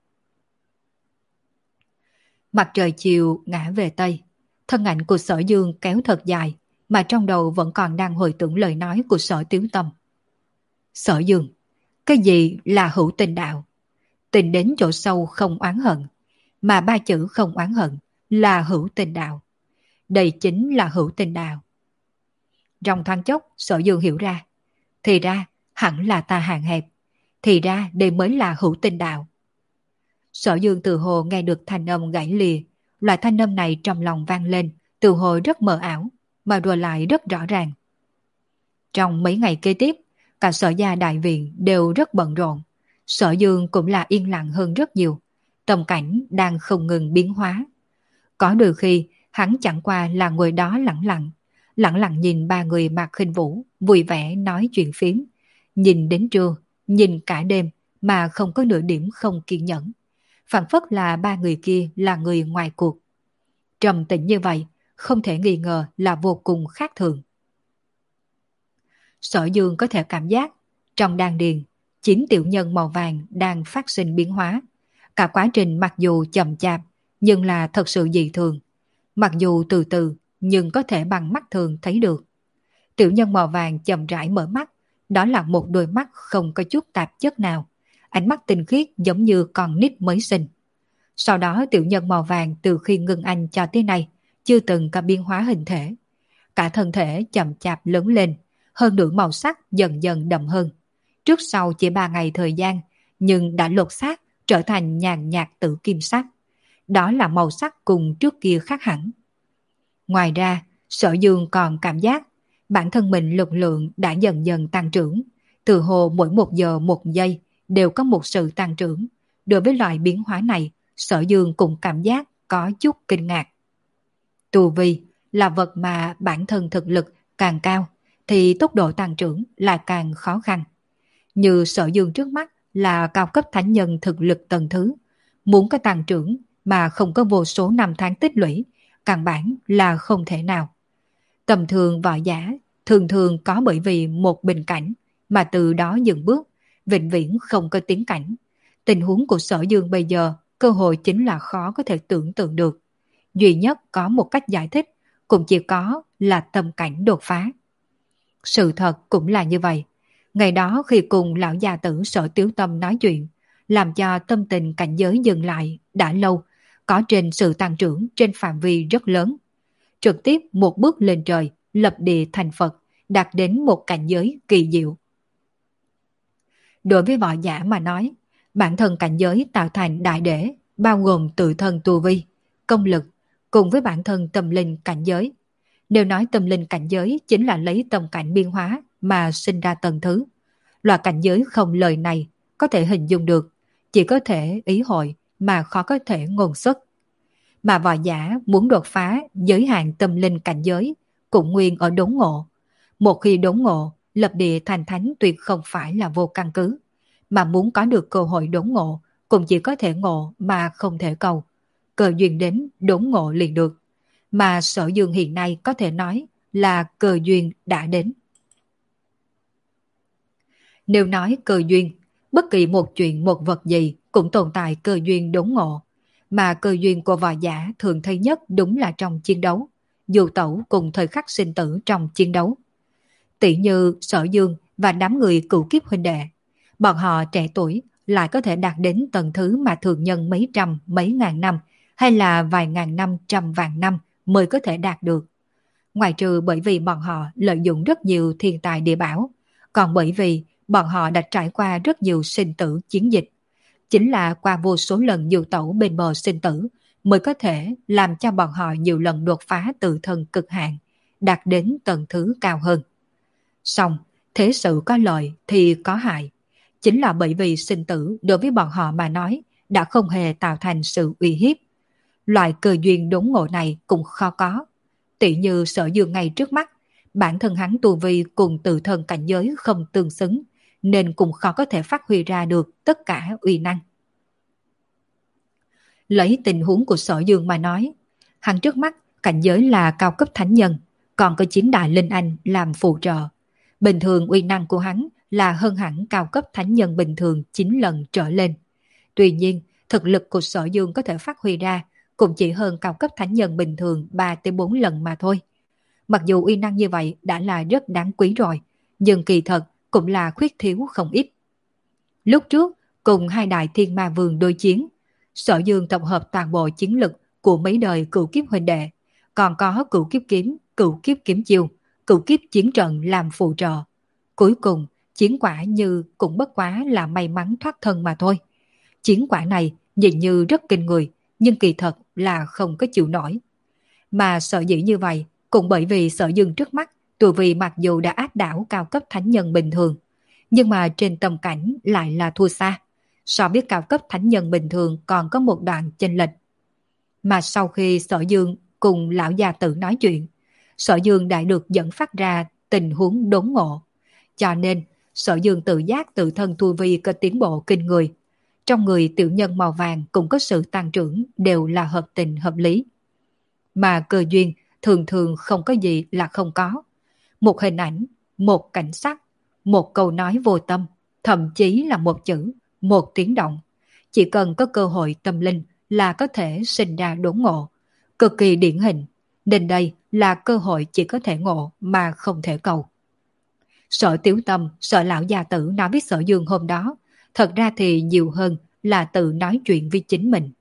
Mặt trời chiều ngã về Tây, thân ảnh của Sở Dương kéo thật dài, mà trong đầu vẫn còn đang hồi tưởng lời nói của Sở Tiểu Tâm. Sở Dương, cái gì là hữu tình đạo? Tình đến chỗ sâu không oán hận, mà ba chữ không oán hận là hữu tình đạo. Đây chính là hữu tình đạo. Trong thoáng chốc, Sở Dương hiểu ra. Thì ra, hẳn là ta hạn hẹp. Thì ra, đây mới là hữu tình đạo. Sở Dương từ hồ nghe được thanh âm gãy lìa, loại thanh âm này trong lòng vang lên, từ hồ rất mờ ảo, mà rồi lại rất rõ ràng. Trong mấy ngày kế tiếp, cả Sở gia đại viện đều rất bận rộn. Sở Dương cũng là yên lặng hơn rất nhiều, tâm cảnh đang không ngừng biến hóa. Có đôi khi, hắn chẳng qua là ngồi đó lặng lặng, lặng lặng nhìn ba người Mạc Khinh Vũ vui vẻ nói chuyện phiếm, nhìn đến trưa, nhìn cả đêm mà không có nửa điểm không kiên nhẫn. Phản phất là ba người kia là người ngoài cuộc. Trầm tĩnh như vậy, không thể nghi ngờ là vô cùng khác thường. Sở Dương có thể cảm giác trong đan điền, chín tiểu nhân màu vàng đang phát sinh biến hóa. Cả quá trình mặc dù chậm chạp, nhưng là thật sự dị thường. Mặc dù từ từ, nhưng có thể bằng mắt thường thấy được. Tiểu nhân màu vàng chậm rãi mở mắt, đó là một đôi mắt không có chút tạp chất nào. Ánh mắt tinh khiết giống như con nít mới sinh. Sau đó tiểu nhân màu vàng từ khi ngưng anh cho tới nay, chưa từng có biến hóa hình thể. Cả thân thể chậm chạp lớn lên, hơn nữa màu sắc dần dần đậm hơn. Trước sau chỉ ba ngày thời gian, nhưng đã lột xác trở thành nhàn nhạt tử kim sắc. Đó là màu sắc cùng trước kia khác hẳn. Ngoài ra, Sở Dương còn cảm giác bản thân mình lực lượng đã dần dần tăng trưởng. Từ hồ mỗi một giờ một giây đều có một sự tăng trưởng. Đối với loại biến hóa này, Sở Dương cũng cảm giác có chút kinh ngạc. Tu vi là vật mà bản thân thực lực càng cao thì tốc độ tăng trưởng là càng khó khăn. Như Sở Dương trước mắt là cao cấp thánh nhân thực lực tầng thứ, muốn có tăng trưởng mà không có vô số năm tháng tích lũy, căn bản là không thể nào. Tầm thường võ giả thường thường có bởi vì một bình cảnh mà từ đó dừng bước, vĩnh viễn không có tiến cảnh. Tình huống của Sở Dương bây giờ cơ hội chính là khó có thể tưởng tượng được. Duy nhất có một cách giải thích cũng chỉ có là tâm cảnh đột phá. Sự thật cũng là như vậy. Ngày đó khi cùng lão gia tử Sở Tiếu Tâm nói chuyện, làm cho tâm tình cảnh giới dừng lại đã lâu, có trên sự tăng trưởng trên phạm vi rất lớn. Trực tiếp một bước lên trời, lập địa thành Phật, đạt đến một cảnh giới kỳ diệu. Đối với võ giả mà nói, bản thân cảnh giới tạo thành đại đế, bao gồm tự thân tu vi, công lực, cùng với bản thân tâm linh cảnh giới. Nếu nói tâm linh cảnh giới chính là lấy tâm cảnh biên hóa mà sinh ra tầng thứ. Loại cảnh giới không lời này có thể hình dung được, chỉ có thể ý hội mà khó có thể ngôn xuất. Mà võ giả muốn đột phá giới hạn tâm linh cảnh giới cũng nguyên ở đốn ngộ. Một khi đốn ngộ, lập địa thành thánh tuyệt không phải là vô căn cứ, mà muốn có được cơ hội đốn ngộ cũng chỉ có thể ngộ mà không thể cầu. Cơ duyên đến đốn ngộ liền được. Mà Sở Dương hiện nay có thể nói là cơ duyên đã đến. Nếu nói cơ duyên, bất kỳ một chuyện một vật gì cũng tồn tại cơ duyên đốn ngộ. Mà cơ duyên của võ giả thường thấy nhất đúng là trong chiến đấu, dù tẩu cùng thời khắc sinh tử trong chiến đấu. Tỷ như Sở Dương và đám người cựu kiếp huynh đệ, bọn họ trẻ tuổi lại có thể đạt đến tầng thứ mà thường nhân mấy trăm, mấy ngàn năm hay là vài ngàn năm, trăm vạn năm mới có thể đạt được. Ngoài trừ bởi vì bọn họ lợi dụng rất nhiều thiên tài địa bảo, còn bởi vì bọn họ đã trải qua rất nhiều sinh tử chiến dịch. Chính là qua vô số lần du tẩu bên bờ sinh tử mới có thể làm cho bọn họ nhiều lần đột phá tự thân cực hạn, đạt đến tầng thứ cao hơn. Xong, thế sự có lợi thì có hại. Chính là bởi vì sinh tử đối với bọn họ mà nói đã không hề tạo thành sự uy hiếp. Loại cơ duyên đốn ngộ này cũng khó có. Tỷ như Sở Dương ngay trước mắt, bản thân hắn tu vi cùng tự thân cảnh giới không tương xứng, nên cũng khó có thể phát huy ra được tất cả uy năng. Lấy tình huống của Sở Dương mà nói, hắn trước mắt cảnh giới là cao cấp thánh nhân, còn có chín đại linh anh làm phụ trợ. Bình thường uy năng của hắn là hơn hẳn cao cấp thánh nhân bình thường chín lần trở lên. Tuy nhiên, thực lực của Sở Dương có thể phát huy ra cũng chỉ hơn cao cấp thánh nhân bình thường ba tới bốn lần mà thôi. Mặc dù uy năng như vậy đã là rất đáng quý rồi, nhưng kỳ thật cũng là khuyết thiếu không ít. Lúc trước, cùng hai đại thiên ma vương đối chiến, Sở Dương tập hợp toàn bộ chiến lực của mấy đời cửu kiếp huynh đệ, còn có cửu kiếp kiếm, cửu kiếp kiếm chiêu, cửu kiếp chiến trận làm phụ trợ. Cuối cùng, chiến quả như cũng bất quá là may mắn thoát thân mà thôi. Chiến quả này nhìn như rất kinh người, nhưng kỳ thật là không có chịu nổi. Mà sợ dĩ như vậy, cũng bởi vì Sở Dương trước mắt, tu vi mặc dù đã áp đảo cao cấp thánh nhân bình thường, nhưng mà trên tầm cảnh lại là thua xa. So với cao cấp thánh nhân bình thường còn có một đoạn chênh lệch. Mà sau khi Sở Dương cùng lão gia tử nói chuyện, Sở Dương đã được dẫn phát ra tình huống đốn ngộ. Cho nên, Sở Dương tự giác tự thân tu vi có tiến bộ kinh người. Trong người tiểu nhân màu vàng cũng có sự tăng trưởng đều là hợp tình hợp lý. Mà cơ duyên thường thường không có gì là không có. Một hình ảnh, một cảnh sắc, một câu nói vô tâm, thậm chí là một chữ, một tiếng động. Chỉ cần có cơ hội tâm linh là có thể sinh ra đốn ngộ. Cực kỳ điển hình, nên đây là cơ hội chỉ có thể ngộ mà không thể cầu. Sở Tiểu Tâm, Sở lão gia tử nói với Sở Dương hôm đó, thật ra thì nhiều hơn là tự nói chuyện với chính mình.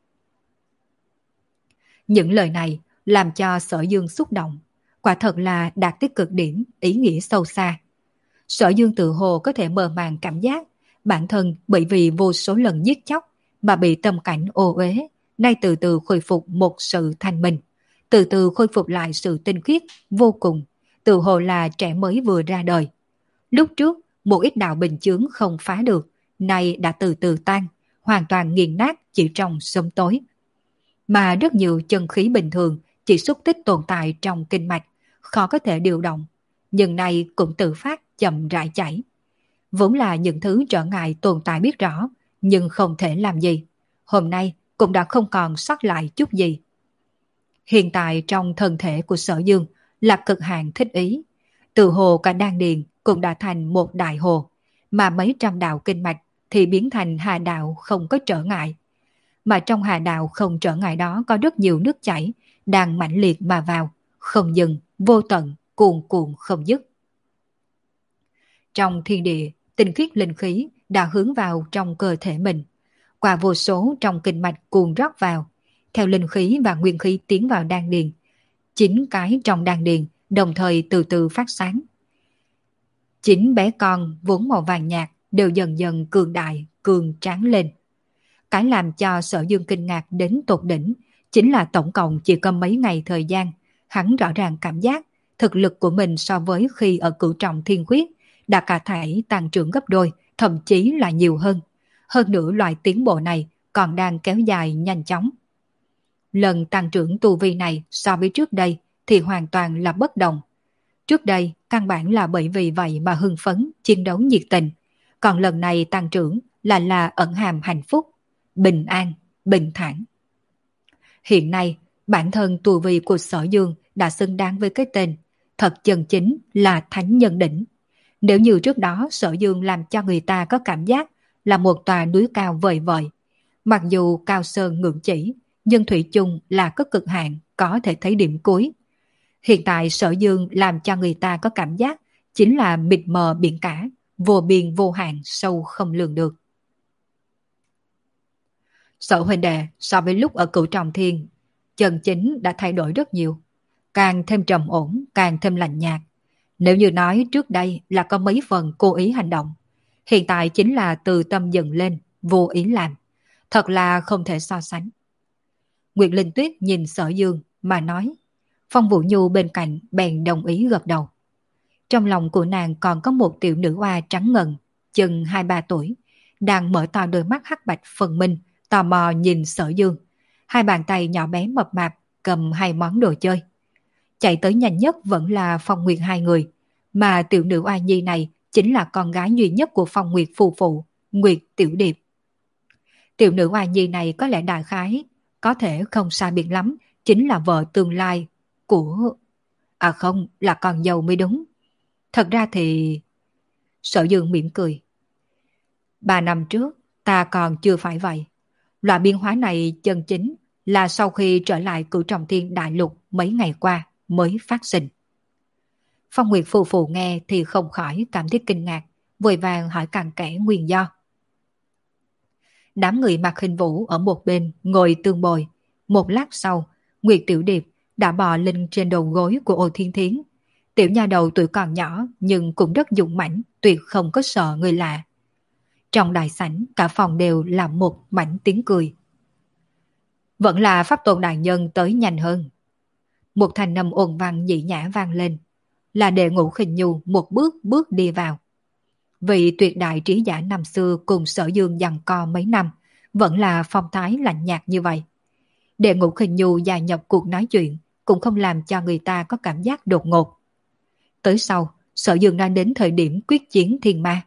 Những lời này làm cho Sở Dương xúc động, quả thật là đạt tới cực điểm, ý nghĩa sâu xa. Sở Dương tự hồ có thể mơ màng cảm giác, bản thân bởi vì vô số lần giết chóc mà bị tâm cảnh ô uế, nay từ từ khôi phục một sự thanh minh, từ từ khôi phục lại sự tinh khiết vô cùng, tự hồ là trẻ mới vừa ra đời. Lúc trước, một ít đạo bình chướng không phá được, nay đã từ từ tan, hoàn toàn nghiền nát chỉ trong sớm tối. Mà rất nhiều chân khí bình thường chỉ xúc tích tồn tại trong kinh mạch, khó có thể điều động, nhưng nay cũng tự phát chậm rãi chảy. Vốn là những thứ trở ngại tồn tại biết rõ, nhưng không thể làm gì. Hôm nay cũng đã không còn sót lại chút gì. Hiện tại trong thân thể của Sở Dương là cực hạn thích ý. Từ hồ cả đan điền cũng đã thành một đại hồ, mà mấy trăm đạo kinh mạch thì biến thành hà đạo không có trở ngại. Mà trong hà đạo không trở ngại đó có rất nhiều nước chảy, đang mãnh liệt mà vào, không dừng, vô tận, cuồn cuộn không dứt. Trong thiên địa, tinh khiết linh khí đã hướng vào trong cơ thể mình, qua vô số trong kinh mạch cuồn rót vào, theo linh khí và nguyên khí tiến vào đan điền. Chín cái trong đan điền đồng thời từ từ phát sáng. Chín bé con vốn màu vàng nhạt đều dần dần cường đại, cường tráng lên. Cái làm cho Sở Dương kinh ngạc đến tột đỉnh chính là tổng cộng chỉ có mấy ngày thời gian, hắn rõ ràng cảm giác thực lực của mình so với khi ở cửu trọng thiên khuyết đã cả thảy tăng trưởng gấp đôi, thậm chí là nhiều hơn. Hơn nữa loại tiến bộ này còn đang kéo dài nhanh chóng. Lần tăng trưởng tu vi này so với trước đây thì hoàn toàn là bất đồng. Trước đây căn bản là bởi vì vậy mà hưng phấn, chiến đấu nhiệt tình. Còn lần này tăng trưởng là là ẩn hàm hạnh phúc, bình an, bình thản. Hiện nay, bản thân tu vi của Sở Dương đã xứng đáng với cái tên, thật chân chính là thánh nhân đỉnh. Nếu như trước đó Sở Dương làm cho người ta có cảm giác là một tòa núi cao vời vợi, mặc dù cao sơn ngưỡng chỉ, nhưng thủy chung là có cực hạn, có thể thấy điểm cuối. Hiện tại Sở Dương làm cho người ta có cảm giác chính là mịt mờ biển cả, vô biên vô hạn, sâu không lường được. Sở huynh đệ so với lúc ở cửu trọng thiên, chân chính đã thay đổi rất nhiều, càng thêm trầm ổn, càng thêm lạnh nhạt. Nếu như nói trước đây là có mấy phần cố ý hành động, hiện tại chính là từ tâm dần lên, vô ý làm. Thật là không thể so sánh. Nguyệt Linh Tuyết nhìn Sở Dương mà nói. Phong Vũ Nhu bên cạnh bèn đồng ý gật đầu. Trong lòng của nàng còn có một tiểu nữ oa trắng ngần, chừng hai ba tuổi, đang mở to đôi mắt hắc bạch phân minh, tò mò nhìn Sở Dương. Hai bàn tay nhỏ bé mập mạp cầm hai món đồ chơi. Chạy tới nhanh nhất vẫn là Phong Nguyệt hai người, mà tiểu nữ oa nhi này chính là con gái duy nhất của Phong Nguyệt phù phụ, Nguyệt Tiểu Điệp. Tiểu nữ oa nhi này có lẽ đại khái, có thể không sai biệt lắm, chính là vợ tương lai của... À không, là con dâu mới đúng. Thật ra thì... Sở Dương mỉm cười. Ba năm trước, ta còn chưa phải vậy. Loại biến hóa này chân chính là sau khi trở lại cửu trọng thiên đại lục mấy ngày qua mới phát sinh. Phong Nguyệt phù phù nghe thì không khỏi cảm thấy kinh ngạc, vội vàng hỏi cặn kẽ nguyên do. Đám người mặc hình vũ ở một bên ngồi tương bồi. Một lát sau, Nguyệt Tiểu Điệp đã bò lên trên đầu gối của Ô Thiên Thiến. Tiểu nha đầu tuổi còn nhỏ nhưng cũng rất dũng mãnh, tuyệt không có sợ người lạ. Trong đại sảnh, cả phòng đều là một mảnh tiếng cười. Vẫn là pháp tôn đại nhân tới nhanh hơn. Một thanh âm ồn văn nhị nhã vang lên, là Đệ Ngũ Khinh Nhu một bước bước đi vào. Vị tuyệt đại trí giả năm xưa cùng Sở Dương giằng co mấy năm, vẫn là phong thái lạnh nhạt như vậy. Đệ Ngũ Khinh Nhu gia nhập cuộc nói chuyện, cũng không làm cho người ta có cảm giác đột ngột. Tới sau, Sở Dương đang đến thời điểm quyết chiến thiên ma.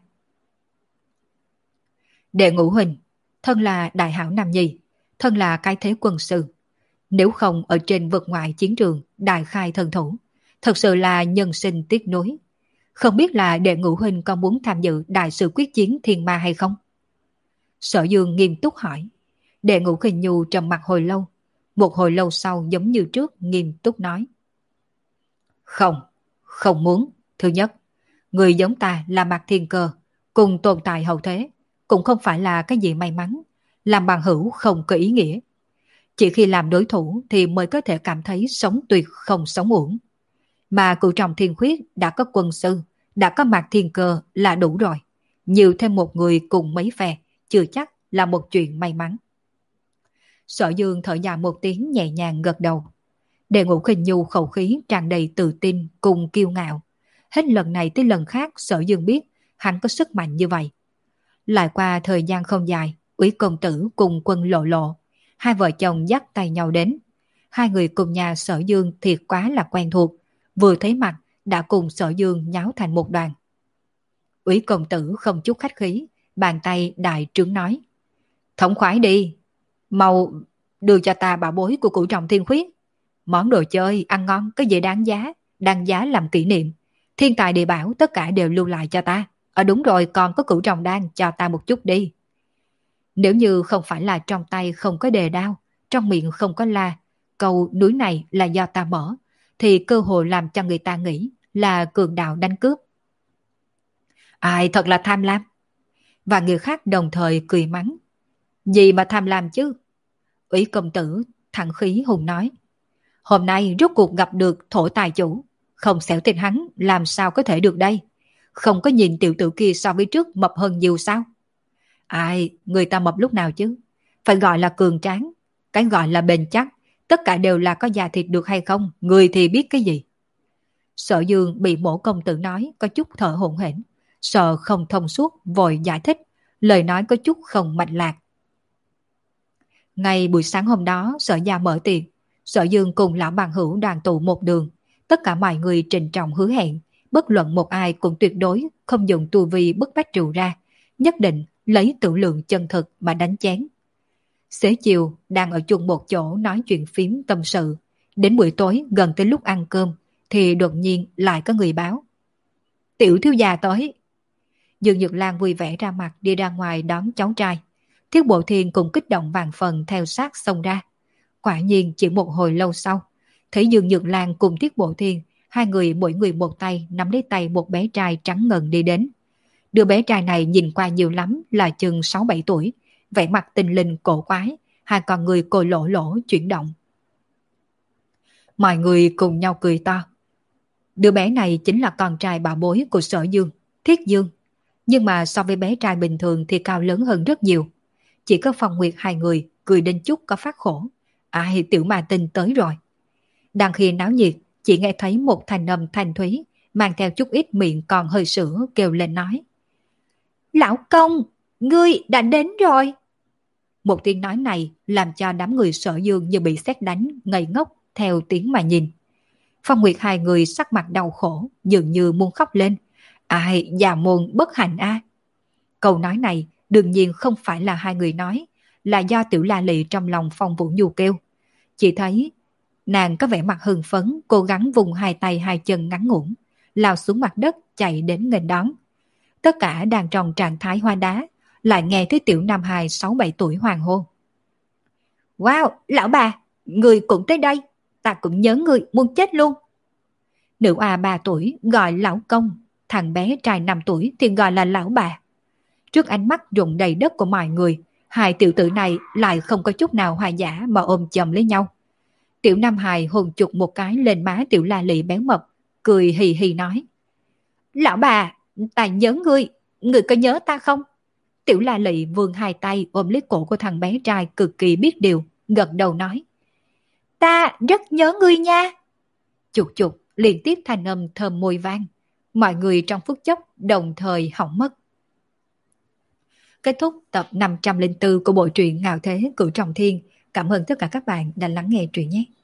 Đệ Ngũ Huynh, thân là đại hảo nam nhi, thân là cái thế quân sư. Nếu không ở trên vực ngoại chiến trường đại khai thần thủ, thật sự là nhân sinh tiếc nuối. Không biết là Đệ Ngũ Huynh có muốn tham dự đại sự quyết chiến thiên ma hay không? Sở Dương nghiêm túc hỏi. Đệ Ngũ Khinh Nhu trầm mặt hồi lâu, một hồi lâu sau giống như trước nghiêm túc nói. Không, không muốn. Thứ nhất, người giống ta là Mạc Thiên Cơ, cùng tồn tại hậu thế, cũng không phải là cái gì may mắn, làm bằng hữu không có ý nghĩa. Chỉ khi làm đối thủ thì mới có thể cảm thấy sống tuyệt không sống uổng. Mà cựu trọng thiên khuyết đã có quân sư, đã có Mạc Thiên Cơ là đủ rồi. Nhiều thêm một người cùng mấy phe, chưa chắc là một chuyện may mắn. Sở Dương thở dài một tiếng nhẹ nhàng gật đầu. Đệ Ngũ Khinh Nhu khẩu khí tràn đầy tự tin cùng kiêu ngạo. Hết lần này tới lần khác Sở Dương biết hắn có sức mạnh như vậy. Lại qua thời gian không dài, Úy công tử cùng Quân Lộ Lộ, hai vợ chồng dắt tay nhau đến. Hai người cùng nhà Sở Dương thiệt quá là quen thuộc, vừa thấy mặt đã cùng Sở Dương nháo thành một đoàn. Úy công tử không chút khách khí, bàn tay đại trướng nói: thống khoái đi, mau đưa cho ta bảo bối của cửu trọng thiên khuyết. Món đồ chơi ăn ngon có gì đáng giá, đáng giá làm kỷ niệm. Thiên tài địa bảo tất cả đều lưu lại cho ta. Ở đúng rồi, còn có cửu trọng đan cho ta một chút đi. Nếu như không phải là trong tay không có đề đao, trong miệng không có la, câu núi này là do ta mở, thì cơ hội làm cho người ta nghĩ là cường đạo đánh cướp. Ai thật là tham lam. Và người khác đồng thời cười mắng. Gì mà tham lam chứ? Úy công tử thẳng khí hùng nói. Hôm nay rốt cuộc gặp được thổ tài chủ, không xẻo tên hắn làm sao có thể được đây? Không có nhìn tiểu tử kia so với trước mập hơn nhiều sao? Ai, người ta mập lúc nào chứ? Phải gọi là cường tráng, cái gọi là bền chắc, tất cả đều là có da thịt được hay không, người thì biết cái gì. Sở Dương bị Mộ công tử nói có chút thở hổn hển, sợ không thông suốt vội giải thích, lời nói có chút không mạch lạc. Ngày buổi sáng hôm đó Sở gia mở tiệc, Sở Dương cùng lão bằng hữu đoàn tụ một đường, tất cả mọi người trịnh trọng hứa hẹn, bất luận một ai cũng tuyệt đối không dùng tu vi bức bách rượu ra, nhất định lấy tự lượng chân thực mà đánh chén. Xế chiều đang ở chung một chỗ nói chuyện phím tâm sự, đến buổi tối gần tới lúc ăn cơm thì đột nhiên lại có người báo. Tiểu thiếu gia tới. Dương Nhược Lan vui vẻ ra mặt đi ra ngoài đón cháu trai. Thiết Bộ Thiên cũng kích động vàng phần theo sát xông ra. Quả nhiên chỉ một hồi lâu sau, thấy Dương Nhược Lan cùng Thiết Bộ Thiên, hai người mỗi người một tay nắm lấy tay một bé trai trắng ngần đi đến. Đứa bé trai này nhìn qua nhiều lắm là chừng sáu bảy tuổi, vẻ mặt tinh linh cổ quái, hai con người cô lỗ lỗ chuyển động. Mọi người cùng nhau cười to. Đứa bé này chính là con trai bà bối của Sở Dương, Thiết Dương. Nhưng mà so với bé trai bình thường thì cao lớn hơn rất nhiều. Chỉ có Phong Nguyệt hai người cười đến chút có phát khổ. Ai, tiểu ma tinh tới rồi. Đang khi náo nhiệt, chỉ nghe thấy một thanh âm thanh thúy, mang theo chút ít miệng còn hơi sữa kêu lên nói. Lão công, ngươi đã đến rồi. Một tiếng nói này làm cho đám người Sở Dương như bị sét đánh, ngây ngốc theo tiếng mà nhìn. Phong Nguyệt hai người sắc mặt đau khổ, dường như muốn khóc lên. Ai, già môn bất hạnh a. À. Câu nói này đương nhiên không phải là hai người nói, là do Tiểu La Lị trong lòng Phong Vũ Nhu kêu. Chỉ thấy nàng có vẻ mặt hưng phấn, cố gắng vùng hai tay hai chân ngắn ngủn, lao xuống mặt đất chạy đến nghênh đón. Tất cả đang trong trạng thái hoa đá, lại nghe thấy Tiểu Nam Hài sáu bảy tuổi hoàng hôn. Wow, lão bà, người cũng tới đây, ta cũng nhớ người muốn chết luôn. Nữ A ba tuổi gọi lão công, thằng bé trai năm tuổi thì gọi là lão bà. Trước ánh mắt rụng đầy đất của mọi người, hai tiểu tử này lại không có chút nào hòa giả mà ôm chầm lấy nhau. Tiểu Nam Hài hôn chụt một cái lên má Tiểu La Lị béo mập, cười hì hì nói. Lão bà, ta nhớ ngươi, ngươi có nhớ ta không? Tiểu La Lị vươn hai tay ôm lấy cổ của thằng bé trai cực kỳ biết điều, gật đầu nói. Ta rất nhớ ngươi nha. Chụp chụp liên tiếp thanh âm thơm môi vang. Mọi người trong phút chốc đồng thời hỏng mất. Kết thúc tập năm trăm lẻ bốn của bộ truyện Ngạo Thế Cửu Trọng Thiên. Cảm ơn tất cả các bạn đã lắng nghe truyện nhé.